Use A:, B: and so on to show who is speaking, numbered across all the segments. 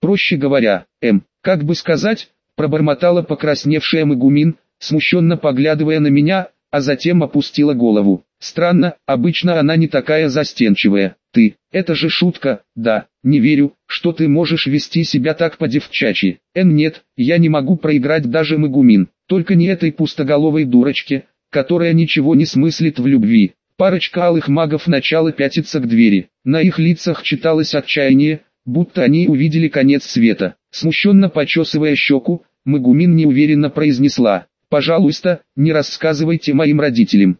A: проще говоря, как бы сказать, пробормотала покрасневшая Мегумин, смущенно поглядывая на меня, а затем опустила голову. Странно, обычно она не такая застенчивая. Это же шутка, да, не верю, что ты можешь вести себя так по-девчачьи. Нет, я не могу проиграть даже Мегумин, только не этой пустоголовой дурочке, которая ничего не смыслит в любви. Парочка алых магов начала пятиться к двери, на их лицах читалось отчаяние, будто они увидели конец света. Смущенно почесывая щеку, Мегумин неуверенно произнесла: «Пожалуйста, не рассказывайте моим родителям.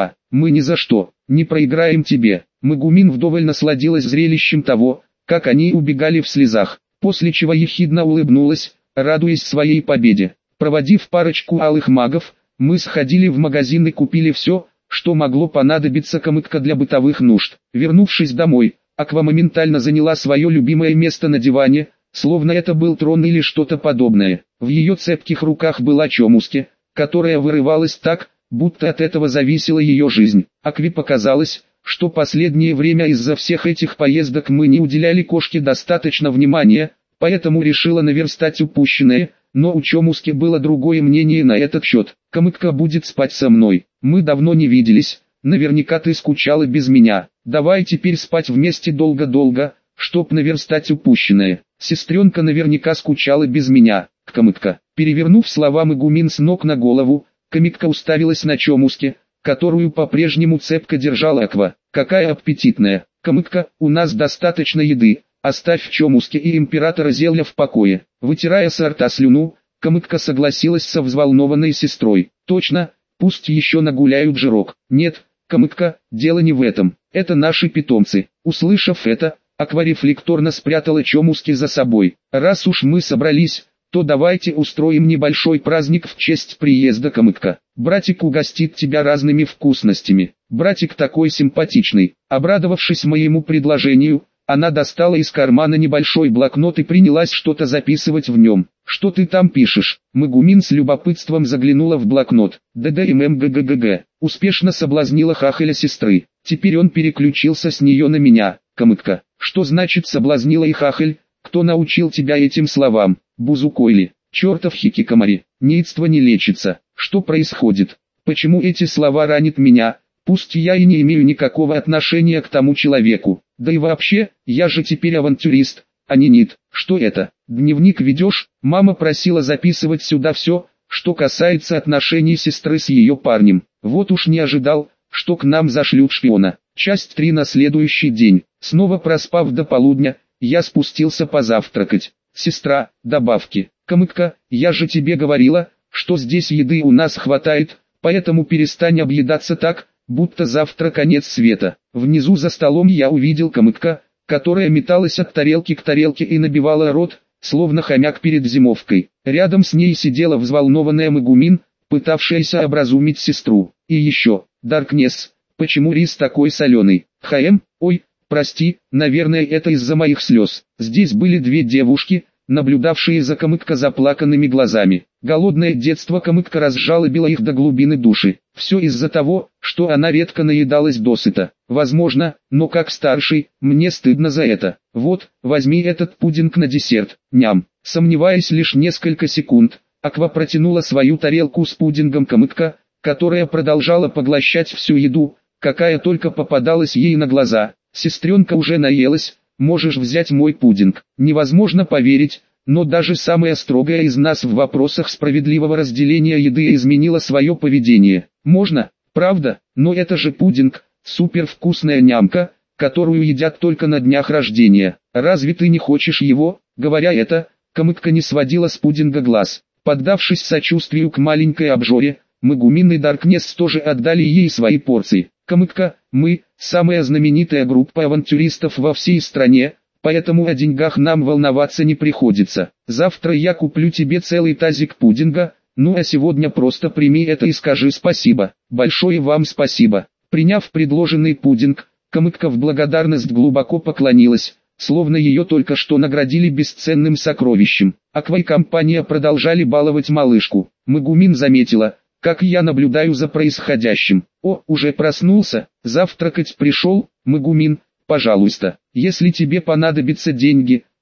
A: Мы ни за что не проиграем тебе». Мегумин вдоволь насладилась зрелищем того, как они убегали в слезах, после чего ехидно улыбнулась, радуясь своей победе. Проводив парочку алых магов, мы сходили в магазин и купили все, что могло понадобиться Камыкко для бытовых нужд. Вернувшись домой, Аква моментально заняла свое любимое место на диване, словно это был трон или что-то подобное. В ее цепких руках была Чомуски, которая вырывалась так, будто от этого зависела ее жизнь. Акве показалось, что последнее время из-за всех этих поездок мы не уделяли кошке достаточно внимания, поэтому решила наверстать упущенное, но у Чомуски было другое мнение на этот счет. «Камыкко будет спать со мной, мы давно не виделись, наверняка ты скучала без меня, давай теперь спать вместе долго-долго, чтоб наверстать упущенное». Сестренка наверняка скучала без меня. Камыкко. Перевернув слова Мегумин с ног на голову, Камыкко уставилась на Чомуски, которую по-прежнему цепко держала Аква. «Какая аппетитная! Камыкко, у нас достаточно еды, оставь Чомуски и императора Зелья в покое». Вытирая с рта слюну, Камыкко согласилась со взволнованной сестрой. «Точно, пусть еще нагуляют жирок». «Нет, Камыкко, дело не в этом, это наши питомцы». Услышав это, Аква рефлекторно спрятала Чомуски за собой. «Раз уж мы собрались, то давайте устроим небольшой праздник в честь приезда Камыкко. Братик угостит тебя разными вкусностями. Братик такой симпатичный». Обрадовавшись моему предложению, она достала из кармана небольшой блокнот и принялась что-то записывать в нем. «Что ты там пишешь?» Мегумин с любопытством заглянула в блокнот. «ДДММГГГГ». Успешно соблазнила хахаля сестры. Теперь он переключился с нее на меня. «Камыкко, что значит соблазнила и хахаль? Кто научил тебя этим словам? Бузукойли, чертов хикикамари, неистство не лечится. Что происходит? Почему эти слова ранят меня? Пусть я и не имею никакого отношения к тому человеку. Да и вообще, я же теперь авантюрист, а не нит. Что это? Дневник ведешь?» Мама просила записывать сюда все, что касается отношений сестры с ее парнем. Вот уж не ожидал, что к нам зашлют шпиона. Часть 3 на следующий день. Снова проспав до полудня, я спустился позавтракать. «Сестра, добавки». «Камыкко, я же тебе говорила, что здесь еды у нас хватает, поэтому перестань объедаться так, будто завтра конец света». Внизу за столом я увидел Камыкко, которая металась от тарелки к тарелке и набивала рот, словно хомяк перед зимовкой. Рядом с ней сидела взволнованная Мегумин, пытавшаяся образумить сестру. И еще, Даркнесс, почему рис такой соленый? Ой, прости, наверное это из-за моих слез. Здесь были две девушки, наблюдавшие за Камыкко заплаканными глазами. Голодное детство Камыкко разжалобило их до глубины души. Все из-за того, что она редко наедалась досыта. Возможно, но как старший, мне стыдно за это. «Вот, возьми этот пудинг на десерт, ням». Сомневаясь лишь несколько секунд, Аква протянула свою тарелку с пудингом Камыкко, которая продолжала поглощать всю еду, какая только попадалась ей на глаза. «Сестренка уже наелась, можешь взять мой пудинг». Невозможно поверить, но даже самая строгая из нас в вопросах справедливого разделения еды изменила свое поведение. «Можно, правда, но это же пудинг, супервкусная нямка, которую едят только на днях рождения. Разве ты не хочешь его?» Говоря это, Камыкко не сводила с пудинга глаз. Поддавшись сочувствию к маленькой обжоре, Мегумин и Даркнесс тоже отдали ей свои порции. «Камыкко, мы – самая знаменитая группа авантюристов во всей стране, поэтому о деньгах нам волноваться не приходится. Завтра я куплю тебе целый тазик пудинга, ну а сегодня просто прими это и скажи спасибо». «Большое вам спасибо». Приняв предложенный пудинг, Камыкко в благодарность глубоко поклонилась, словно ее только что наградили бесценным сокровищем. Аква и компания продолжали баловать малышку. Мегумин заметила, как я наблюдаю за происходящим. «О, уже проснулся, завтракать пришел?» «Мегумин, пожалуйста, если тебе понадобятся деньги,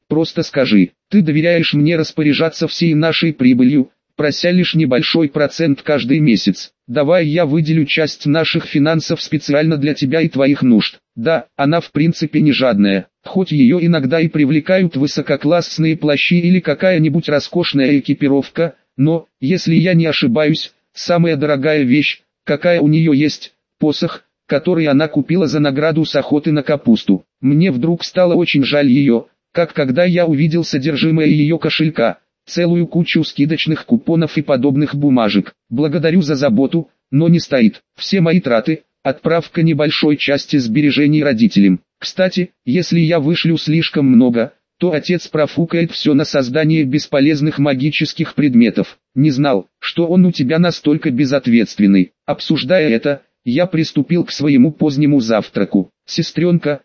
A: Просто скажи, ты доверяешь мне распоряжаться всей нашей прибылью, прося лишь небольшой процент каждый месяц. Давай я выделю часть наших финансов специально для тебя и твоих нужд. Да, она в принципе не жадная, хоть ее иногда и привлекают высококлассные плащи или какая-нибудь роскошная экипировка, но, если я не ошибаюсь, самая дорогая вещь, какая у нее есть, посох, который она купила за награду с охоты на капусту. Мне вдруг стало очень жаль ее, как когда я увидел содержимое ее кошелька. Целую кучу скидочных купонов и подобных бумажек. Благодарю за заботу, но не стоит. Все мои траты, отправка небольшой части сбережений родителям. Кстати, если я вышлю слишком много, то отец профукает все на создание бесполезных магических предметов. Не знал, что он у тебя настолько безответственный. Обсуждая это, я приступил к своему позднему завтраку. Сестренка,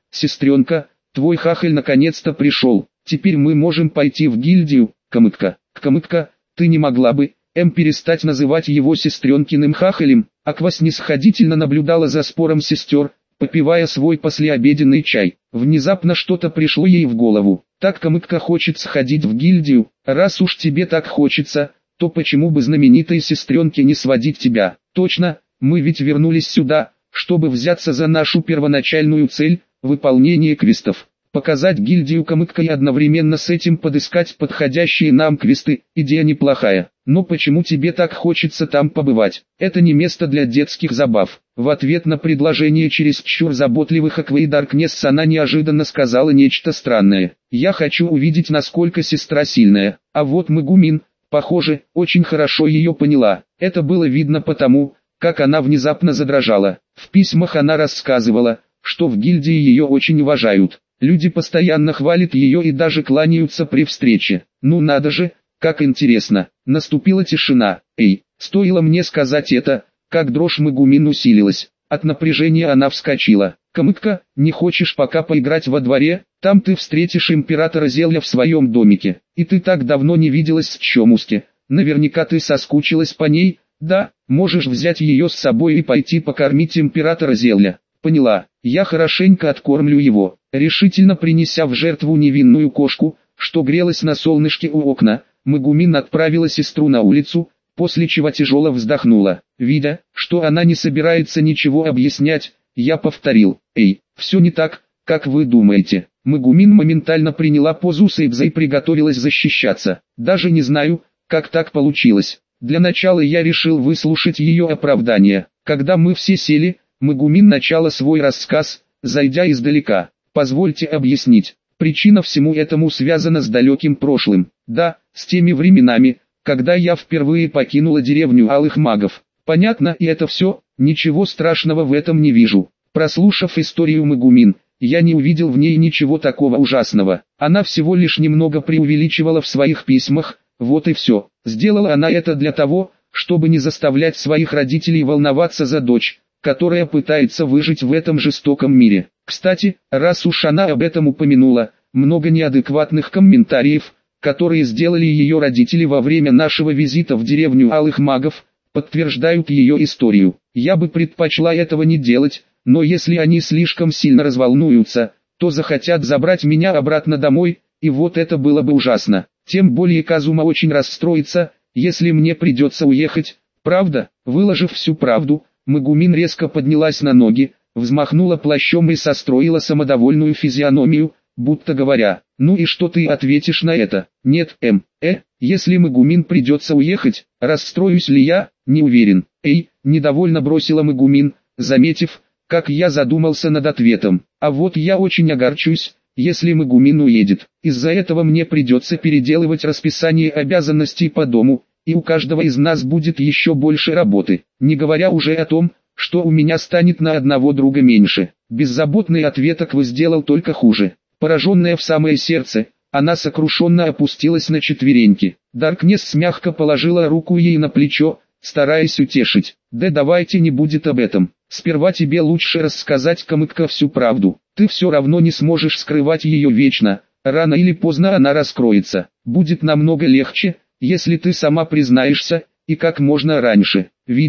A: твой хахаль наконец-то пришел. Теперь мы можем пойти в гильдию. Камытка, ты не могла бы, перестать называть его сестренкиным хахалем? Аква снисходительно наблюдала за спором сестер, попивая свой послеобеденный чай. Внезапно что-то пришло ей в голову. Так Камытка хочет сходить в гильдию, раз уж тебе так хочется, то почему бы знаменитой сестренке не сводить тебя? Точно, мы ведь вернулись сюда, чтобы взяться за нашу первоначальную цель, выполнение квестов. Показать гильдию Камытка и одновременно с этим подыскать подходящие нам квесты, идея неплохая. Но почему тебе так хочется там побывать? Это не место для детских забав. В ответ на предложение чересчур заботливых Аквы и Даркнесс она неожиданно сказала нечто странное. Я хочу увидеть, насколько сестра сильная. А вот Мегумин, похоже, очень хорошо ее поняла. Это было видно потому, как она внезапно задрожала. В письмах она рассказывала, что в гильдии ее очень уважают. Люди постоянно хвалят ее и даже кланяются при встрече. Ну надо же, как интересно. Наступила тишина. Стоило мне сказать это, как дрожь Мегумин усилилась. От напряжения она вскочила. Камытка, не хочешь пока поиграть во дворе? Там ты встретишь императора Зелья в своем домике. И ты так давно не виделась с Чомуски. Наверняка ты соскучилась по ней? Да, можешь взять ее с собой и пойти покормить императора Зелья. Поняла, я хорошенько откормлю его. Решительно принеся в жертву невинную кошку, что грелась на солнышке у окна, Мегумин отправила сестру на улицу, после чего тяжело вздохнула. Видя, что она не собирается ничего объяснять, я повторил: все не так, как вы думаете. Мегумин моментально приняла позу Сейбза и приготовилась защищаться. Даже не знаю, как так получилось. Для начала я решил выслушать ее оправдание. Когда мы все сели, Мегумин начала свой рассказ, зайдя издалека. Позвольте объяснить. Причина всему этому связана с далеким прошлым. Да, с теми временами, когда я впервые покинула деревню Алых Магов. Понятно, и это все, ничего страшного в этом не вижу. Прослушав историю Мегумин, я не увидел в ней ничего такого ужасного. Она всего лишь немного преувеличивала в своих письмах, вот и все. Сделала она это для того, чтобы не заставлять своих родителей волноваться за дочь, которая пытается выжить в этом жестоком мире. Кстати, раз уж она об этом упомянула, много неадекватных комментариев, которые сделали ее родители во время нашего визита в деревню Алых Магов, подтверждают ее историю. Я бы предпочла этого не делать, но если они слишком сильно разволнуются, то захотят забрать меня обратно домой, и вот это было бы ужасно. Тем более Казума очень расстроится, если мне придется уехать. Правда? Выложив всю правду, Мегумин резко поднялась на ноги, взмахнула плащом и состроила самодовольную физиономию, будто говоря: «Ну и что ты ответишь на это?» «Нет, если Мегумин придется уехать, расстроюсь ли я? Не уверен». Недовольно бросила Мегумин, заметив, как я задумался над ответом. «А вот я очень огорчусь, если Мегумин уедет. Из-за этого мне придется переделывать расписание обязанностей по дому, и у каждого из нас будет еще больше работы, не говоря уже о том, что у меня станет на одного друга меньше». Беззаботный ответ Аквы сделал только хуже. Пораженная в самое сердце, она сокрушенно опустилась на четвереньки. Даркнесс мягко положила руку ей на плечо, стараясь утешить. «Да давайте не будет об этом. Сперва тебе лучше рассказать Камытка всю правду. Ты все равно не сможешь скрывать ее вечно, рано или поздно она раскроется. Будет намного легче, если ты сама признаешься, и как можно раньше». Видя,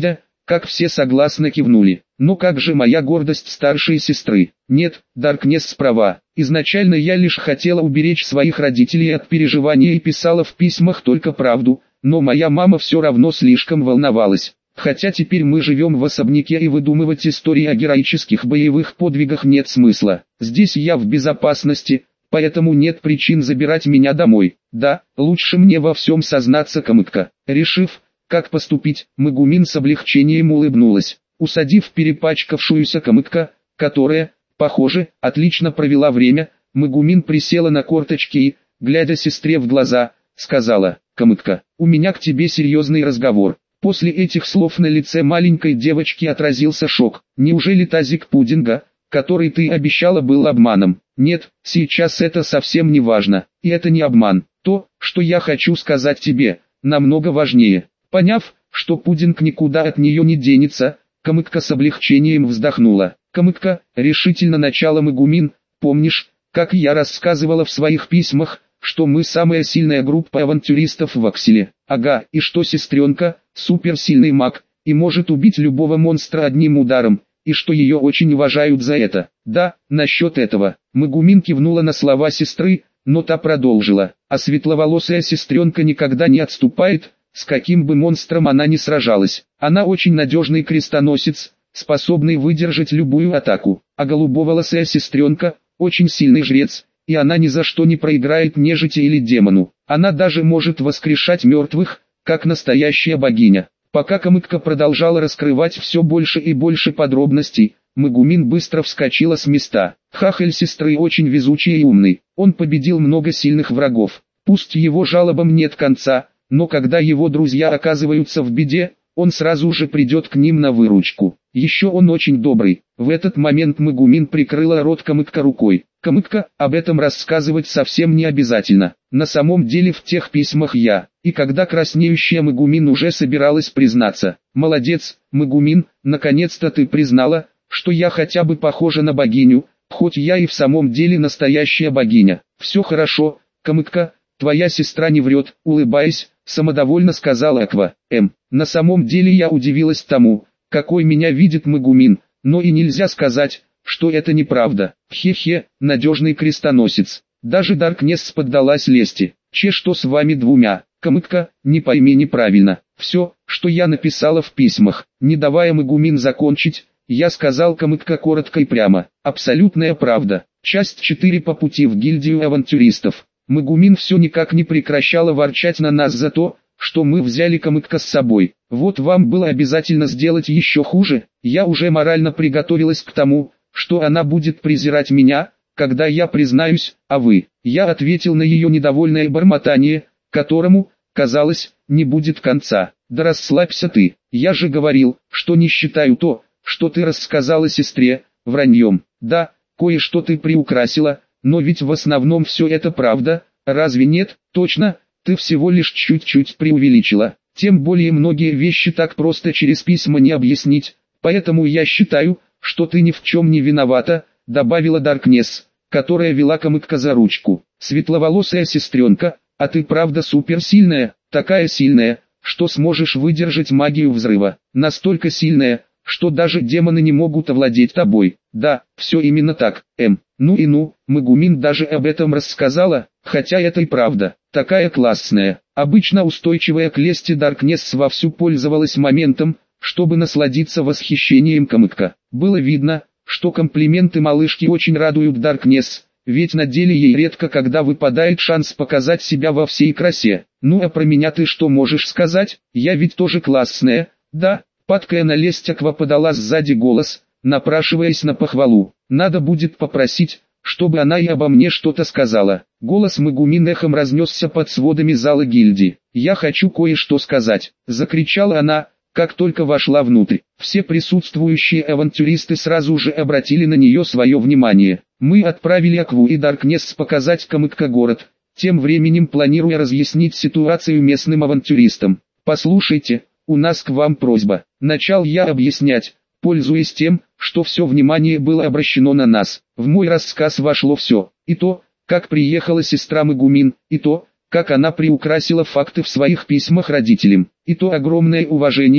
A: как все согласно кивнули. Но как же моя гордость старшей сестры? Нет, Даркнесс права. Изначально я лишь хотела уберечь своих родителей от переживания и писала в письмах только правду, но моя мама все равно слишком волновалась. Хотя теперь мы живем в особняке и выдумывать истории о героических боевых подвигах нет смысла. Здесь я в безопасности, поэтому нет причин забирать меня домой. Да, лучше мне во всем сознаться, Камыкка. Решив, как поступить, Мегумин с облегчением улыбнулась. Усадив перепачкавшуюся Камыкка, которая, похоже, отлично провела время, Мегумин присела на корточки и, глядя сестре в глаза, сказала: «Камыкка, у меня к тебе серьезный разговор». После этих слов на лице маленькой девочки отразился шок. «Неужели тазик пудинга, который ты обещала, был обманом?» «Нет, сейчас это совсем не важно, и это не обман. То, что я хочу сказать тебе, намного важнее». Поняв, что пудинг никуда от нее не денется, Камыкка с облегчением вздохнула. «Камыкка», — решительно начала Мегумин, — «помнишь, как я рассказывала в своих письмах, что мы самая сильная группа авантюристов в Акселе? Ага, и что сестренка, суперсильный маг, и может убить любого монстра одним ударом, и что ее очень уважают за это». «Да, насчет этого». Мегумин кивнула на слова сестры, но та продолжила: «А светловолосая сестренка никогда не отступает, с каким бы монстром она ни сражалась. Она очень надежный крестоносец, способный выдержать любую атаку. А голубоволосая сестренка – очень сильный жрец, и она ни за что не проиграет нежити или демону. Она даже может воскрешать мертвых, как настоящая богиня». Пока Камыкка продолжала раскрывать все больше и больше подробностей, Мегумин быстро вскочила с места. Хахаль сестры очень везучий и умный. Он победил много сильных врагов. Пусть его жалобам нет конца, но когда его друзья оказываются в беде, он сразу же придет к ним на выручку. Еще он очень добрый. В этот момент Мегумин прикрыла рот Камыкка рукой. «Камыкка, об этом рассказывать совсем не обязательно. На самом деле в тех письмах я». И когда краснеющая Мегумин уже собиралась признаться: «Молодец, Мегумин, наконец-то ты признала, что я хотя бы похожа на богиню, хоть я и в самом деле настоящая богиня». «Все хорошо, Камыкка, твоя сестра не врет», — улыбаясь, самодовольно сказала Аква. На самом деле я удивилась тому, какой меня видит Мегумин, но и нельзя сказать, что это неправда. Хе-хе, надежный крестоносец. Даже Даркнесс поддалась лести. Что с вами двумя? Камыкка, не пойми неправильно. Все, что я написала в письмах, не давая Мегумин закончить, я сказал Камыкка коротко и прямо. Абсолютная правда. Часть 4 по пути в гильдию авантюристов. Мегумин все никак не прекращала ворчать на нас за то, что мы взяли Камыкка с собой. Вот вам было обязательно сделать еще хуже. Я уже морально приготовилась к тому, что она будет презирать меня, когда я признаюсь, а вы. Я ответил на ее недовольное бормотание, которому, казалось, не будет конца. Да расслабься ты, я же говорил, что не считаю то, что ты рассказала сестре, враньем. Да, кое-что ты приукрасила, но ведь в основном все это правда, разве нет? Точно, ты всего лишь чуть-чуть преувеличила. Тем более многие вещи так просто через письма не объяснить, поэтому я считаю, что ты ни в чем не виновата, добавила Даркнесс, которая вела Камыкка за ручку. Светловолосая сестренка, а ты правда суперсильная, такая сильная, что сможешь выдержать магию взрыва, настолько сильная, что даже демоны не могут овладеть тобой. Да, все именно так, Ну и ну, Мегумин даже об этом рассказала, хотя это и правда, такая классная. Обычно устойчивая к лести Даркнесс вовсю пользовалась моментом, чтобы насладиться восхищением Камыкка. Было видно, что комплименты малышки очень радуют Даркнесс, ведь на деле ей редко когда выпадает шанс показать себя во всей красе. Ну а про меня ты что можешь сказать? Я ведь тоже классная, да? Падкая на лесть Аква подала сзади голос, напрашиваясь на похвалу. Надо будет попросить, чтобы она и обо мне что-то сказала. Голос Мегумин эхом разнесся под сводами зала гильдии. «Я хочу кое-что сказать», — закричала она, как только вошла внутрь. Все присутствующие авантюристы сразу же обратили на нее свое внимание. Мы отправили Акву и Даркнесс показать Камыкка город, тем временем планируя разъяснить ситуацию местным авантюристам. «Послушайте, у нас к вам просьба», — начал я объяснять, пользуясь тем, что все внимание было обращено на нас. В мой рассказ вошло все, и то, как приехала сестра Мегумин, и то, как она приукрасила факты в своих письмах родителям, и то огромное уважение,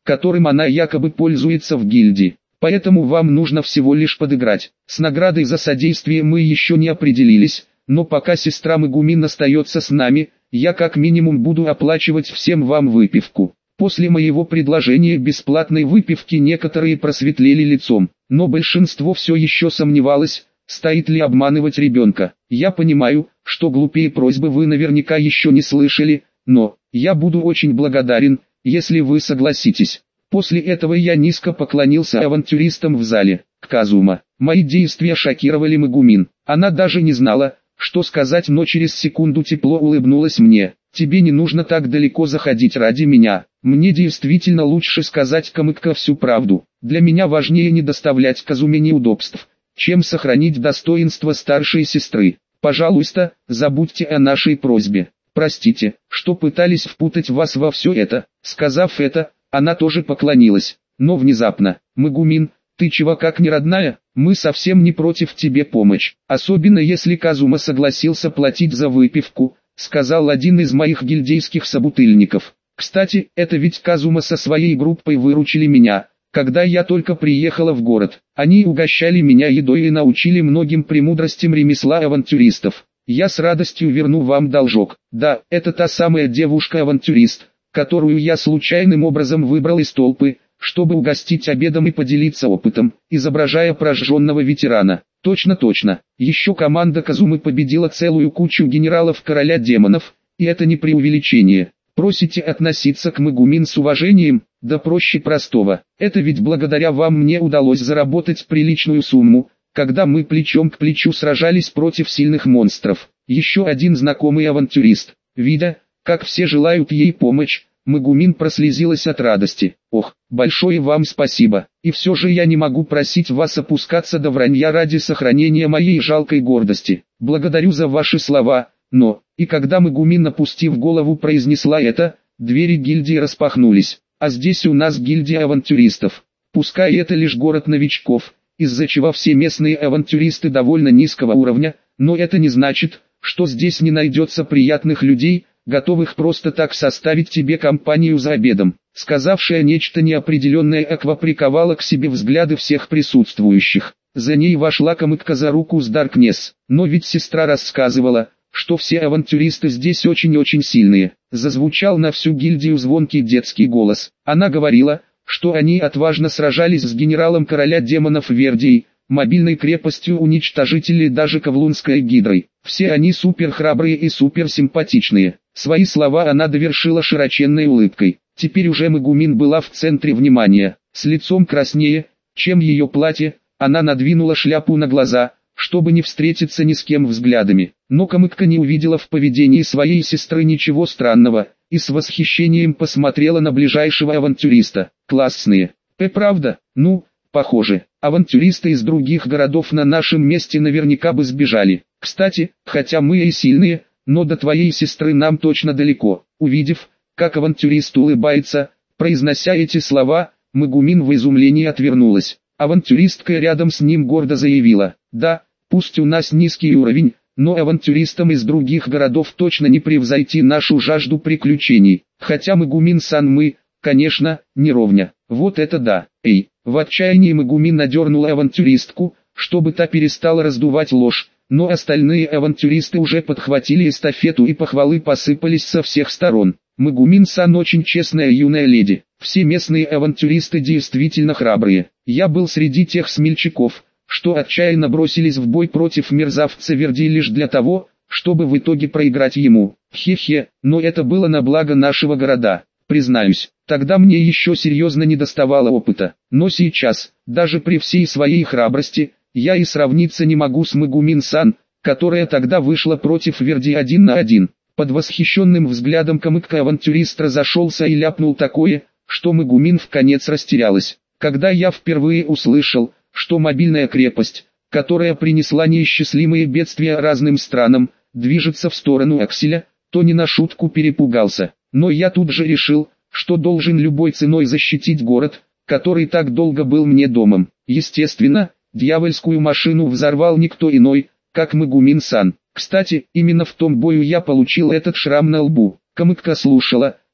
A: которым она якобы пользуется в гильдии. Поэтому вам нужно всего лишь подыграть. С наградой за содействие мы еще не определились, но пока сестра Мегумин остается с нами, я как минимум буду оплачивать всем вам выпивку. После моего предложения бесплатной выпивки некоторые просветлели лицом, но большинство все еще сомневалось, стоит ли обманывать ребенка. Я понимаю, что глупее просьбы вы наверняка еще не слышали, но я буду очень благодарен, если вы согласитесь. После этого я низко поклонился авантюристам в зале. Казума. Мои действия шокировали Мегумин. Она даже не знала, что сказать, но через секунду тепло улыбнулась мне. Тебе не нужно так далеко заходить ради меня. Мне действительно лучше сказать Камыкко всю правду. Для меня важнее не доставлять Казуме неудобств, чем сохранить достоинство старшей сестры. Пожалуйста, забудьте о нашей просьбе. Простите, что пытались впутать вас во все это. Сказав это, она тоже поклонилась. Но внезапно: Мегумин, ты чего как не родная? Мы совсем не против тебе помочь. Особенно если Казума согласился платить за выпивку, сказал один из моих гильдейских собутыльников. Кстати, это ведь Казума со своей группой выручили меня, когда я только приехала в город. Они угощали меня едой и научили многим премудростям ремесла авантюристов. Я с радостью верну вам должок. Да, это та самая девушка-авантюрист, которую я случайным образом выбрал из толпы, чтобы угостить обедом и поделиться опытом, изображая прожженного ветерана. Точно. Еще команда Казумы победила целую кучу генералов короля демонов, и это не преувеличение. Просите относиться к Мегумин с уважением? Да проще простого. Это ведь благодаря вам мне удалось заработать приличную сумму, когда мы плечом к плечу сражались против сильных монстров. Еще один знакомый авантюрист. Видя, как все желают ей помочь, Мегумин прослезилась от радости. Ох, большое вам спасибо. И все же я не могу просить вас опускаться до вранья ради сохранения моей жалкой гордости. Благодарю за ваши слова, но... И когда Мегумин, опустив голову, произнесла это, двери гильдии распахнулись. А здесь у нас гильдия авантюристов. Пускай это лишь город новичков, из-за чего все местные авантюристы довольно низкого уровня, но это не значит, что здесь не найдется приятных людей, готовых просто так составить тебе компанию за обедом. Сказавшая нечто неопределенное, Аква приковала к себе взгляды всех присутствующих. За ней вошла Камыкко за руку с Даркнесс. Но ведь сестра рассказывала, что все авантюристы здесь очень-очень сильные. Зазвучал на всю гильдию звонкий детский голос. Она говорила, что они отважно сражались с генералом короля демонов Вердией, мобильной крепостью уничтожителей, даже Ковлунской гидрой. Все они супер храбрые и супер симпатичные. Свои слова она довершила широченной улыбкой. Теперь уже Мегумин была в центре внимания. С лицом краснее, чем ее платье, она надвинула шляпу на глаза, чтобы не встретиться ни с кем взглядами. Но Камыкко не увидела в поведении своей сестры ничего странного, и с восхищением посмотрела на ближайшего авантюриста. Классные. Правда? Ну, похоже, авантюристы из других городов на нашем месте наверняка бы сбежали. Кстати, хотя мы и сильные, но до твоей сестры нам точно далеко. Увидев, как авантюрист улыбается, произнося эти слова, Мегумин в изумлении отвернулась. Авантюристка рядом с ним гордо заявила: да, пусть у нас низкий уровень, но авантюристам из других городов точно не превзойти нашу жажду приключений. Хотя Мегумин-сан мы, конечно, не ровня. Вот это да. Эй, в отчаянии Мегумин надернула авантюристку, чтобы та перестала раздувать ложь, но остальные авантюристы уже подхватили эстафету и похвалы посыпались со всех сторон. Мегумин-сан очень честная юная леди. Все местные авантюристы действительно храбрые. Я был среди тех смельчаков, что отчаянно бросились в бой против мерзавца Верди лишь для того, чтобы в итоге проиграть ему. Хе-хе, но это было на благо нашего города. Признаюсь, тогда мне еще серьезно недоставало опыта. Но сейчас, даже при всей своей храбрости, я и сравниться не могу с Мегумин-сан, которая тогда вышла против Верди 1 на 1. Под восхищенным взглядом Камыкко авантюрист разошелся и ляпнул такое, что Мегумин вконец растерялась. Когда я впервые услышал, что мобильная крепость, которая принесла неисчислимые бедствия разным странам, движется в сторону Акселя, то не на шутку перепугался. Но я тут же решил, что должен любой ценой защитить город, который так долго был мне домом. Естественно, дьявольскую машину взорвал никто иной, как Мегумин-сан. Кстати, именно в том бою я получил этот шрам на лбу. Камыкко слушала,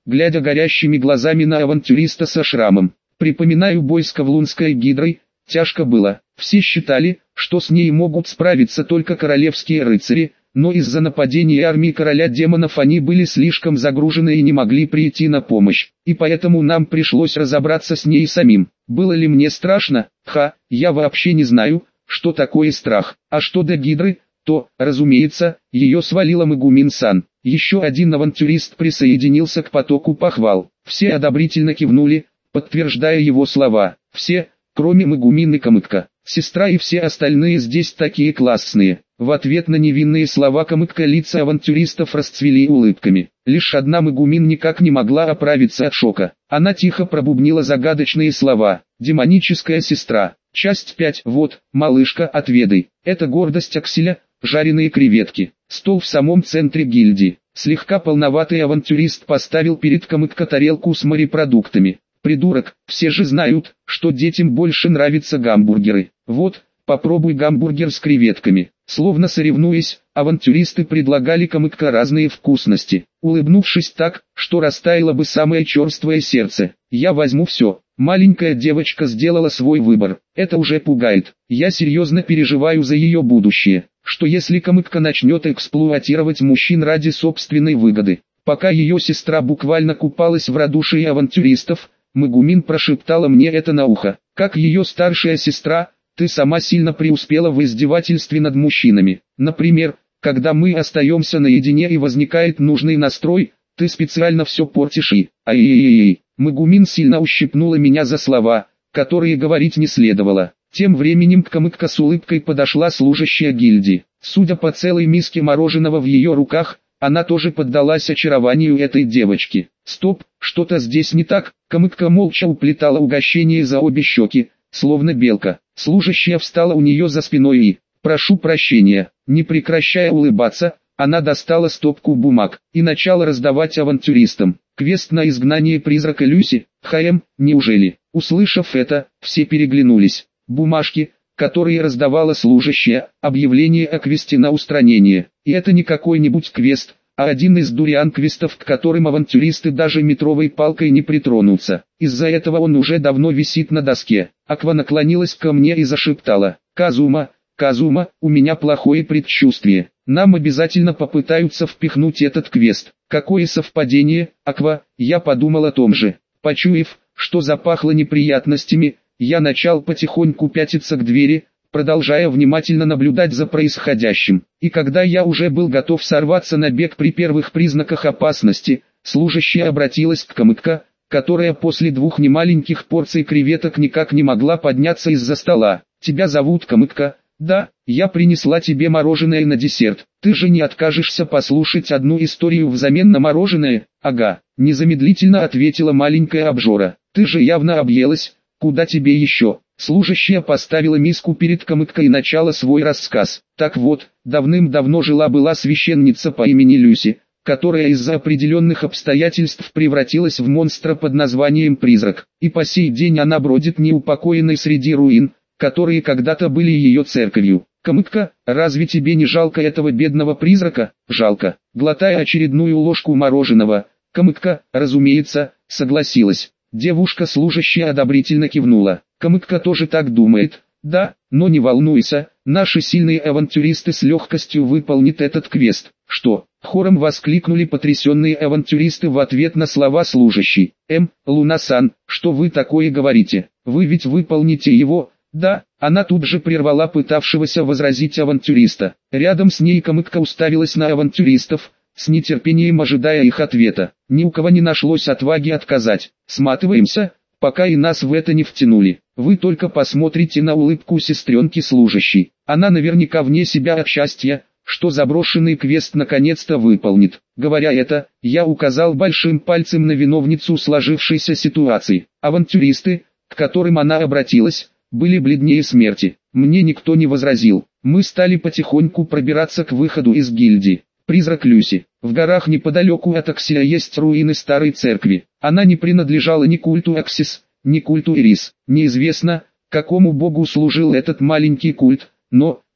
A: глядя горящими глазами на авантюриста со шрамом. Припоминаю бой с Ковлунской гидрой, тяжко было. Все считали, что с ней могут справиться только королевские рыцари, но из-за нападения армии короля демонов они были слишком загружены и не могли прийти на помощь, и поэтому нам пришлось разобраться с ней самим. Было ли мне страшно? Я вообще не знаю, что такое страх. А что до гидры, то, разумеется, ее свалила Мегумин-сан. Еще один авантюрист присоединился к потоку похвал. Все одобрительно кивнули, подтверждая его слова. Все, кроме Мегумин и Камыкка. Сестра и все остальные здесь такие классные. В ответ на невинные слова Камыкка лица авантюристов расцвели улыбками. Лишь одна Мегумин никак не могла оправиться от шока. Она тихо пробубнила загадочные слова. «Демоническая сестра. Часть 5. Вот, малышка, отведай. Это гордость Акселя, жареные креветки». Стол в самом центре гильдии. Слегка полноватый авантюрист поставил перед Камыкка тарелку с морепродуктами. «Придурок, все же знают, что детям больше нравятся гамбургеры. Вот, попробуй гамбургер с креветками». Словно соревнуясь, авантюристы предлагали Камыкка разные вкусности, улыбнувшись так, что растаяло бы самое черствое сердце. «Я возьму все». Маленькая девочка сделала свой выбор. Это уже пугает. Я серьезно переживаю за ее будущее. Что если Камыкка начнет эксплуатировать мужчин ради собственной выгоды? Пока ее сестра буквально купалась в радушии авантюристов, Мегумин прошептала мне это на ухо. «Как ее старшая сестра, ты сама сильно преуспела в издевательстве над мужчинами. Например, когда мы остаемся наедине и возникает нужный настрой, ты специально все портишь и... Ай-яй-яй». Мегумин сильно ущипнула меня за слова, которые говорить не следовало. Тем временем к Камыкка с улыбкой подошла служащая гильдии. Судя по целой миске мороженого в ее руках, она тоже поддалась очарованию этой девочки. «Стоп, что-то здесь не так». Камыкка молча уплетала угощение за обе щеки, словно белка. Служащая встала у нее за спиной и, «Прошу прощения», не прекращая улыбаться, она достала стопку бумаг и начала раздавать авантюристам. «Квест на изгнание призрака Люси, неужели?» Услышав это, все переглянулись. Бумажки, которые раздавала служащая, объявление о квесте на устранение. И это не какой-нибудь квест, а один из дуриан-квестов, к которым авантюристы даже метровой палкой не притронутся. Из-за этого он уже давно висит на доске. Аква наклонилась ко мне и зашептала: «Казума, Казума, у меня плохое предчувствие. Нам обязательно попытаются впихнуть этот квест». Какое совпадение, Аква, я подумал о том же. Почуяв, что запахло неприятностями, я начал потихоньку пятиться к двери, продолжая внимательно наблюдать за происходящим. И когда я уже был готов сорваться на бег при первых признаках опасности, служащая обратилась к Камыкка, которая после 2 немаленьких порций креветок никак не могла подняться из-за стола. «Тебя зовут Камыкка?» «Да, я принесла тебе мороженое на десерт. Ты же не откажешься послушать одну историю взамен на мороженое?» «Ага», незамедлительно ответила маленькая обжора. «Ты же явно объелась, куда тебе еще?» Служащая поставила миску перед Камыккой и начала свой рассказ. Так вот, давным-давно жила-была священница по имени Люси, которая из-за определенных обстоятельств превратилась в монстра под названием Призрак. И по сей день она бродит неупокоенной среди руин, которые когда-то были ее церковью. «Камыкка, разве тебе не жалко этого бедного призрака?» «Жалко». Глотая очередную ложку мороженого, Камыкка, разумеется, согласилась. Девушка-служащая одобрительно кивнула. Камыкка тоже так думает. «Да, но не волнуйся, наши сильные авантюристы с легкостью выполнят этот квест». «Что?» — хором воскликнули потрясенные авантюристы в ответ на слова служащей. Луна-сан, что вы такое говорите? Вы ведь выполните его?» «Да», она тут же прервала пытавшегося возразить авантюриста. Рядом с ней Камыкка уставилась на авантюристов, с нетерпением ожидая их ответа. Ни у кого не нашлось отваги отказать. «Сматываемся, пока и нас в это не втянули. Вы только посмотрите на улыбку сестренки служащей. Она наверняка вне себя от счастья, что заброшенный квест наконец-то выполнит». Говоря это, я указал большим пальцем на виновницу сложившейся ситуации. Авантюристы, к которым она обратилась, были бледнее смерти. Мне никто не возразил. Мы стали потихоньку пробираться к выходу из гильдии. Призрак Люси. В горах неподалеку от Аксия есть руины старой церкви. Она не принадлежала ни культу Аксис, ни культу Ирис. Неизвестно, какому богу служил этот маленький культ, но,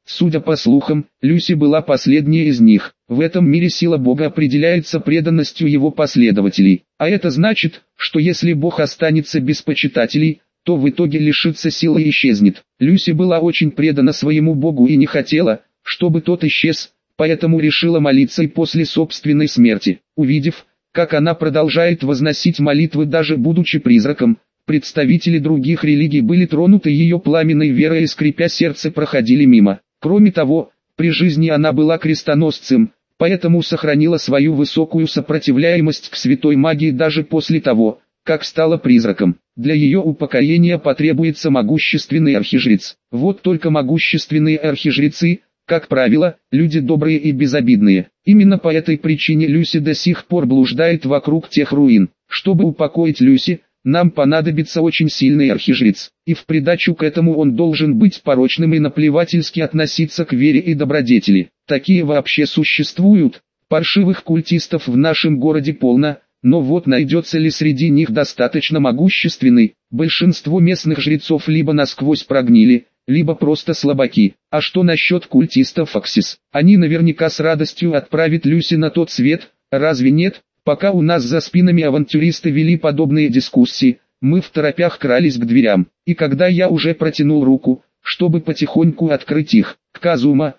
A: Судя по слухам, Люси была последняя из них. В этом мире сила Бога определяется преданностью его последователей. А это значит, что если Бог останется без почитателей, то в итоге лишится силы и исчезнет. Люси была очень предана своему Богу и не хотела, чтобы тот исчез, поэтому решила молиться и после собственной смерти. Увидев, как она продолжает возносить молитвы даже будучи призраком, представители других религий были тронуты ее пламенной верой и скрипя сердце проходили мимо. Кроме того, при жизни она была крестоносцем, поэтому сохранила свою высокую сопротивляемость к святой магии даже после того, как стала призраком. Для ее упокоения потребуется могущественный архижрец. Вот только могущественные архижрецы, как правило, люди добрые и безобидные. Именно по этой причине Люси до сих пор блуждает вокруг тех руин. Чтобы упокоить Люси, нам понадобится очень сильный архижрец, и в придачу к этому он должен быть порочным и наплевательски относиться к вере и добродетели. Такие вообще существуют. Паршивых культистов в нашем городе полно, но вот найдется ли среди них достаточно могущественный? Большинство местных жрецов либо насквозь прогнили, либо просто слабаки. А что насчет культистов Аксис? Они наверняка с радостью отправят Люси на тот свет, разве нет? Пока у нас за спинами авантюристы вели подобные дискуссии, мы второпях крались к дверям, и когда я уже протянул руку, чтобы потихоньку открыть их, Казума,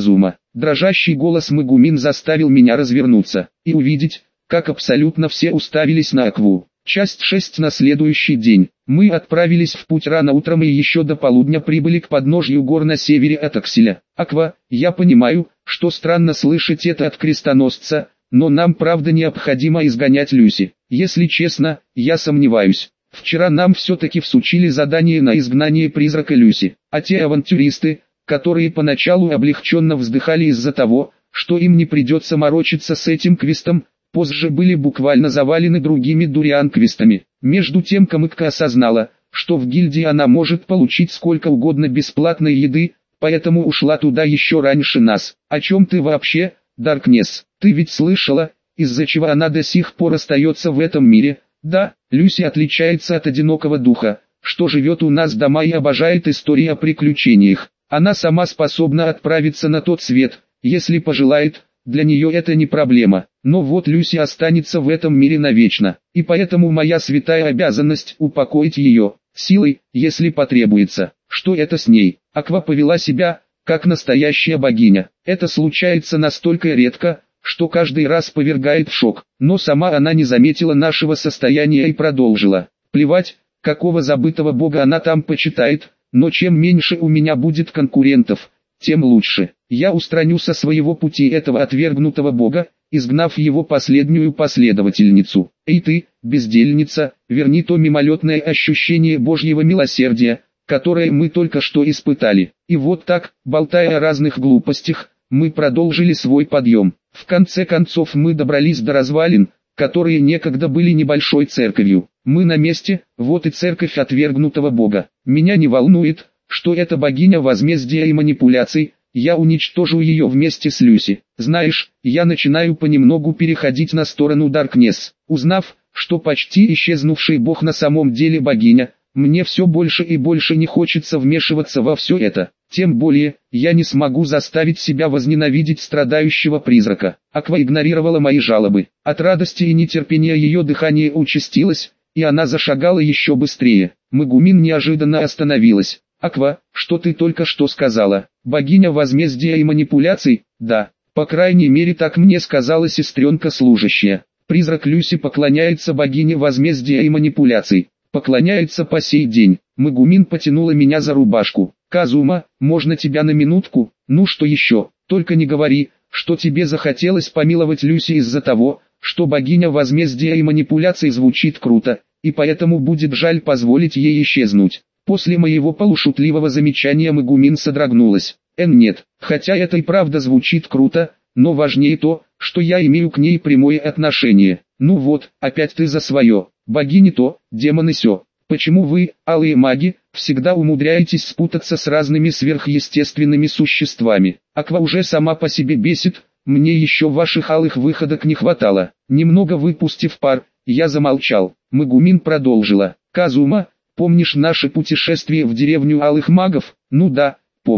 A: дрожащий голос Мегумин заставил меня развернуться, и увидеть, как абсолютно все уставились на Акву. Часть 6 на следующий день. Мы отправились в путь рано утром и еще до полудня прибыли к подножью гор на севере от Акселя. Аква, я понимаю, что странно слышать это от крестоносца, но нам правда необходимо изгонять Люси. Если честно, я сомневаюсь. Вчера нам все-таки всучили задание на изгнание призрака Люси. А те авантюристы, которые поначалу облегченно вздыхали из-за того, что им не придется морочиться с этим квестом, позже были буквально завалены другими дуриан-квестами. Между тем Камыкка осознала, что в гильдии она может получить сколько угодно бесплатной еды, поэтому ушла туда еще раньше нас. О чем ты вообще, Даркнесс? Ты ведь слышала, из-за чего она до сих пор остается в этом мире? Да, Люси отличается от одинокого духа, что живет у нас дома и обожает истории о приключениях. Она сама способна отправиться на тот свет, если пожелает, для нее это не проблема. Но вот Люси останется в этом мире навечно, и поэтому моя святая обязанность упокоить ее, силой, если потребуется. Что это с ней? Аква повела себя, как настоящая богиня. Это случается настолько редко, что каждый раз повергает в шок. Но сама она не заметила нашего состояния и продолжила. Плевать, какого забытого бога она там почитает, но чем меньше у меня будет конкурентов, тем лучше. Я устраню со своего пути этого отвергнутого бога, изгнав его последнюю последовательницу. Эй ты, бездельница, верни то мимолетное ощущение Божьего милосердия, которое мы только что испытали. И вот так, болтая о разных глупостях, мы продолжили свой подъем. В конце концов мы добрались до развалин, которые некогда были небольшой церковью. Мы на месте, вот и церковь отвергнутого бога. Меня не волнует, что это богиня возмездия и манипуляций, я уничтожу ее вместе с Люси. Знаешь, я начинаю понемногу переходить на сторону Даркнесс. Узнав, что почти исчезнувший бог на самом деле богиня, мне все больше и больше не хочется вмешиваться во все это. Тем более, я не смогу заставить себя возненавидеть страдающего призрака. Аква игнорировала мои жалобы. От радости и нетерпения ее дыхание участилось, и она зашагала еще быстрее. Мегумин неожиданно остановилась. «Аква, что ты только что сказала? Богиня возмездия и манипуляций?» «Да, по крайней мере так мне сказала сестренка служащая. Призрак Люси поклоняется богине возмездия и манипуляций. Поклоняется по сей день». Мегумин потянула меня за рубашку. «Казума, можно тебя на минутку? Ну что еще? Только не говори, что тебе захотелось помиловать Люси из-за того, что богиня возмездия и манипуляций звучит круто, и поэтому будет жаль позволить ей исчезнуть». После моего полушутливого замечания Мегумин содрогнулась. Нет, хотя это и правда звучит круто, но важнее то, что я имею к ней прямое отношение. Ну вот, опять ты за свое. Богини то, демоны сё. Почему вы, алые маги, всегда умудряетесь спутаться с разными сверхъестественными существами? Аква уже сама по себе бесит, мне еще ваших алых выходок не хватало. Немного выпустив пар, я замолчал. Мегумин продолжила. Казума, помнишь наше путешествие в деревню алых магов? Ну да, помню.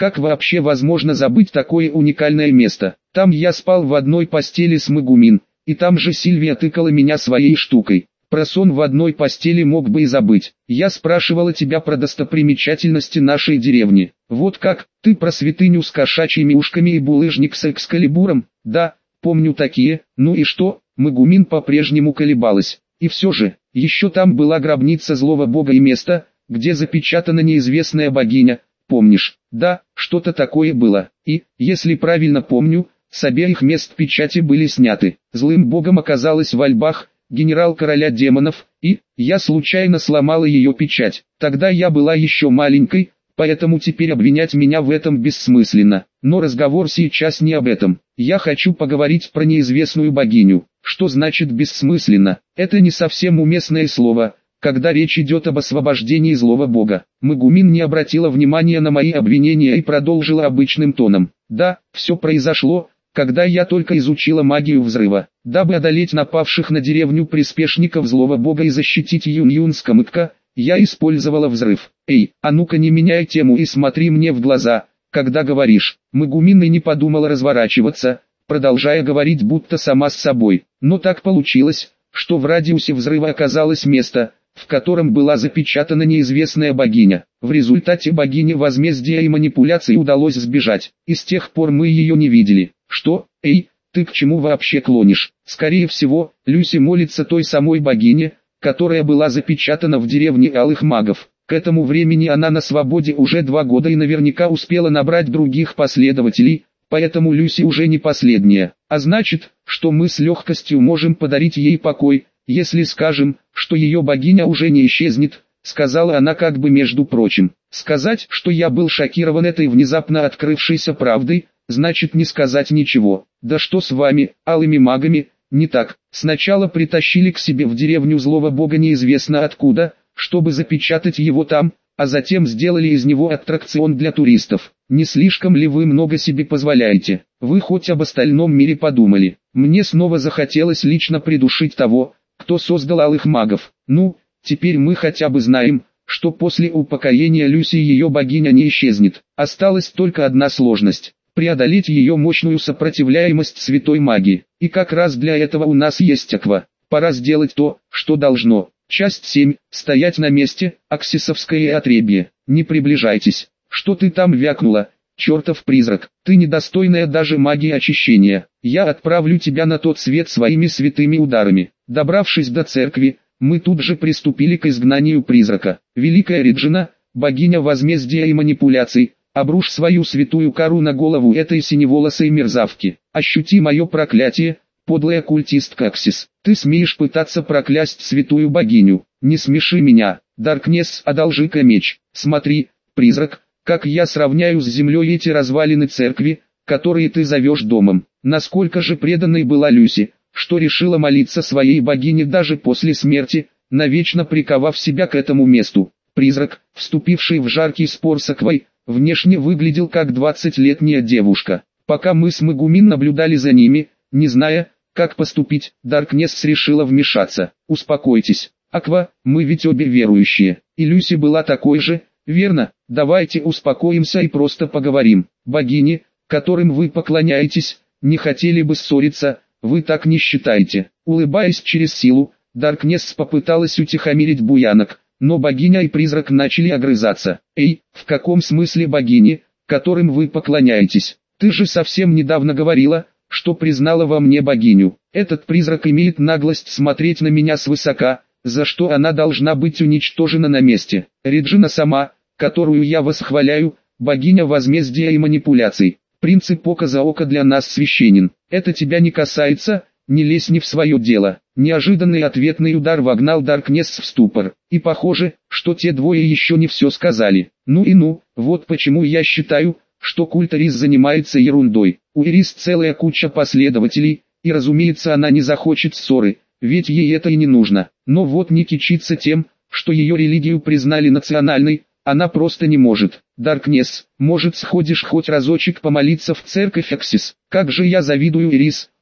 A: Как вообще возможно забыть такое уникальное место? Там я спал в одной постели с Магумин, и там же Сильвия тыкала меня своей штукой. Про сон в одной постели мог бы и забыть. Я спрашивала тебя про достопримечательности нашей деревни. Вот как, ты про святыню с кошачьими ушками и булыжник с Экскалибуром? Да, помню такие. Ну и что? Магумин по-прежнему колебалась. И все же, еще там была гробница злого бога и место, где запечатана неизвестная богиня. Помнишь? Да, что-то такое было. И, если правильно помню, с обеих мест печати были сняты. Злым богом оказалась во льбах генерал короля демонов, и я случайно сломала ее печать. Тогда я была еще маленькой, поэтому теперь обвинять меня в этом бессмысленно. Но разговор сейчас не об этом. Я хочу поговорить про неизвестную богиню. Что значит бессмысленно? Это не совсем уместное слово, когда речь идет об освобождении злого бога. Магумин не обратила внимания на мои обвинения и продолжила обычным тоном. Да, все произошло, когда я только изучила магию взрыва. Дабы одолеть напавших на деревню приспешников злого бога и защитить Юн-Юн Скамыкка, я использовала взрыв. Эй, а ну-ка не меняй тему и смотри мне в глаза, когда говоришь. Магумин и не подумала разворачиваться, продолжая говорить будто сама с собой. Но так получилось, что в радиусе взрыва оказалось место, в котором была запечатана неизвестная богиня. В результате богине возмездия и манипуляций удалось сбежать, и с тех пор мы ее не видели. Что? Эй, ты к чему вообще клонишь? Скорее всего, Люси молится той самой богине, которая была запечатана в деревне Алых Магов. К этому времени она на свободе уже 2 года и наверняка успела набрать других последователей, поэтому Люси уже не последняя. А значит, что мы с легкостью можем подарить ей покой, если скажем, что ее богиня уже не исчезнет, сказала она как бы между прочим. Сказать, что я был шокирован этой внезапно открывшейся правдой, значит не сказать ничего. Да что с вами, алыми магами, не так. Сначала притащили к себе в деревню злого бога неизвестно откуда, чтобы запечатать его там, а затем сделали из него аттракцион для туристов. Не слишком ли вы много себе позволяете? Вы хоть об остальном мире подумали? Мне снова захотелось лично придушить того, кто создал алых магов. Ну, теперь мы хотя бы знаем, что после упокоения Люси ее богиня не исчезнет. Осталась только одна сложность – преодолеть ее мощную сопротивляемость святой магии. И как раз для этого у нас есть Аква. Пора сделать то, что должно. Часть 7. Стоять на месте, Аксисовское отребье. Не приближайтесь. Что ты там вякнула? Чертов призрак, ты недостойная даже магии очищения. Я отправлю тебя на тот свет своими святыми ударами. Добравшись до церкви, мы тут же приступили к изгнанию призрака. Великая Реджина, богиня возмездия и манипуляций, обрушь свою святую кару на голову этой синеволосой мерзавки. Ощути мое проклятие, подлый оккультистка Аксис. Ты смеешь пытаться проклясть святую богиню. Не смеши меня. Даркнесс, одолжи-ка меч. Смотри, призрак, как я сравняю с землей эти развалины церкви, которые ты зовешь домом. Насколько же преданной была Люси, что решила молиться своей богине даже после смерти, навечно приковав себя к этому месту. Призрак, вступивший в жаркий спор с Аквой, внешне выглядел как 20-летняя девушка. Пока мы с Магумин наблюдали за ними, не зная, как поступить, Даркнесс решила вмешаться. Успокойтесь, Аква, мы ведь обе верующие, и Люси была такой же, верно? Давайте успокоимся и просто поговорим. Богини, которым вы поклоняетесь, не хотели бы ссориться, вы так не считаете? Улыбаясь через силу, Даркнесс попыталась утихомирить буянок, но богиня и призрак начали огрызаться. Эй, в каком смысле богини, которым вы поклоняетесь? Ты же совсем недавно говорила, что признала во мне богиню. Этот призрак имеет наглость смотреть на меня свысока, за что она должна быть уничтожена на месте. Реджина сама, которую я восхваляю, богиня возмездия и манипуляций. Принцип око за око для нас священен. Это тебя не касается, не лезь не в свое дело. Неожиданный ответный удар вогнал Даркнесс в ступор. И похоже, что те двое еще не все сказали. Ну и ну, вот почему я считаю, что культ Ирис занимается ерундой. У Ирис целая куча последователей, и разумеется она не захочет ссоры, ведь ей это и не нужно. Но вот не кичится тем, что ее религию признали национальной, она просто не может. Даркнесс, может сходишь хоть разочек помолиться в церковь Аксис? Как же я завидую Ирис,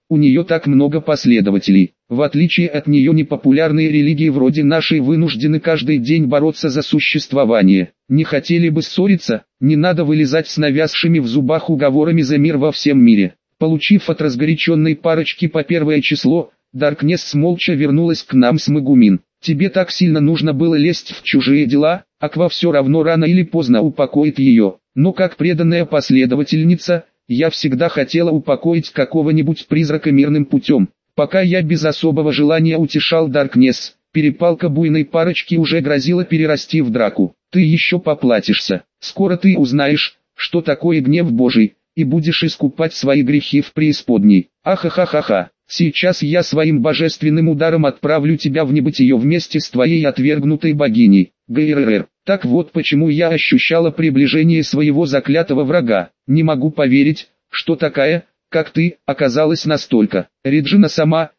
A: у нее так много последователей. В отличие от нее непопулярные религии вроде нашей вынуждены каждый день бороться за существование. Не хотели бы ссориться, не надо вылезать с навязшими в зубах уговорами за мир во всем мире. Получив от разгоряченной парочки по первое число, Даркнесс молча вернулась к нам с Мегумин. Тебе так сильно нужно было лезть в чужие дела, Аква все равно рано или поздно упокоит ее. Но как преданная последовательница, я всегда хотела упокоить какого-нибудь призрака мирным путем. Пока я без особого желания утешал Даркнесс, перепалка буйной парочки уже грозила перерасти в драку. Ты еще поплатишься. Скоро ты узнаешь, что такое гнев Божий, и будешь искупать свои грехи в преисподней. Ахахахаха. Сейчас я своим божественным ударом отправлю тебя в небытие вместе с твоей отвергнутой богиней. ГРР. Так вот почему я ощущала приближение своего заклятого врага. Не могу поверить, что такая, как ты, оказалась настолько. Реджина сама,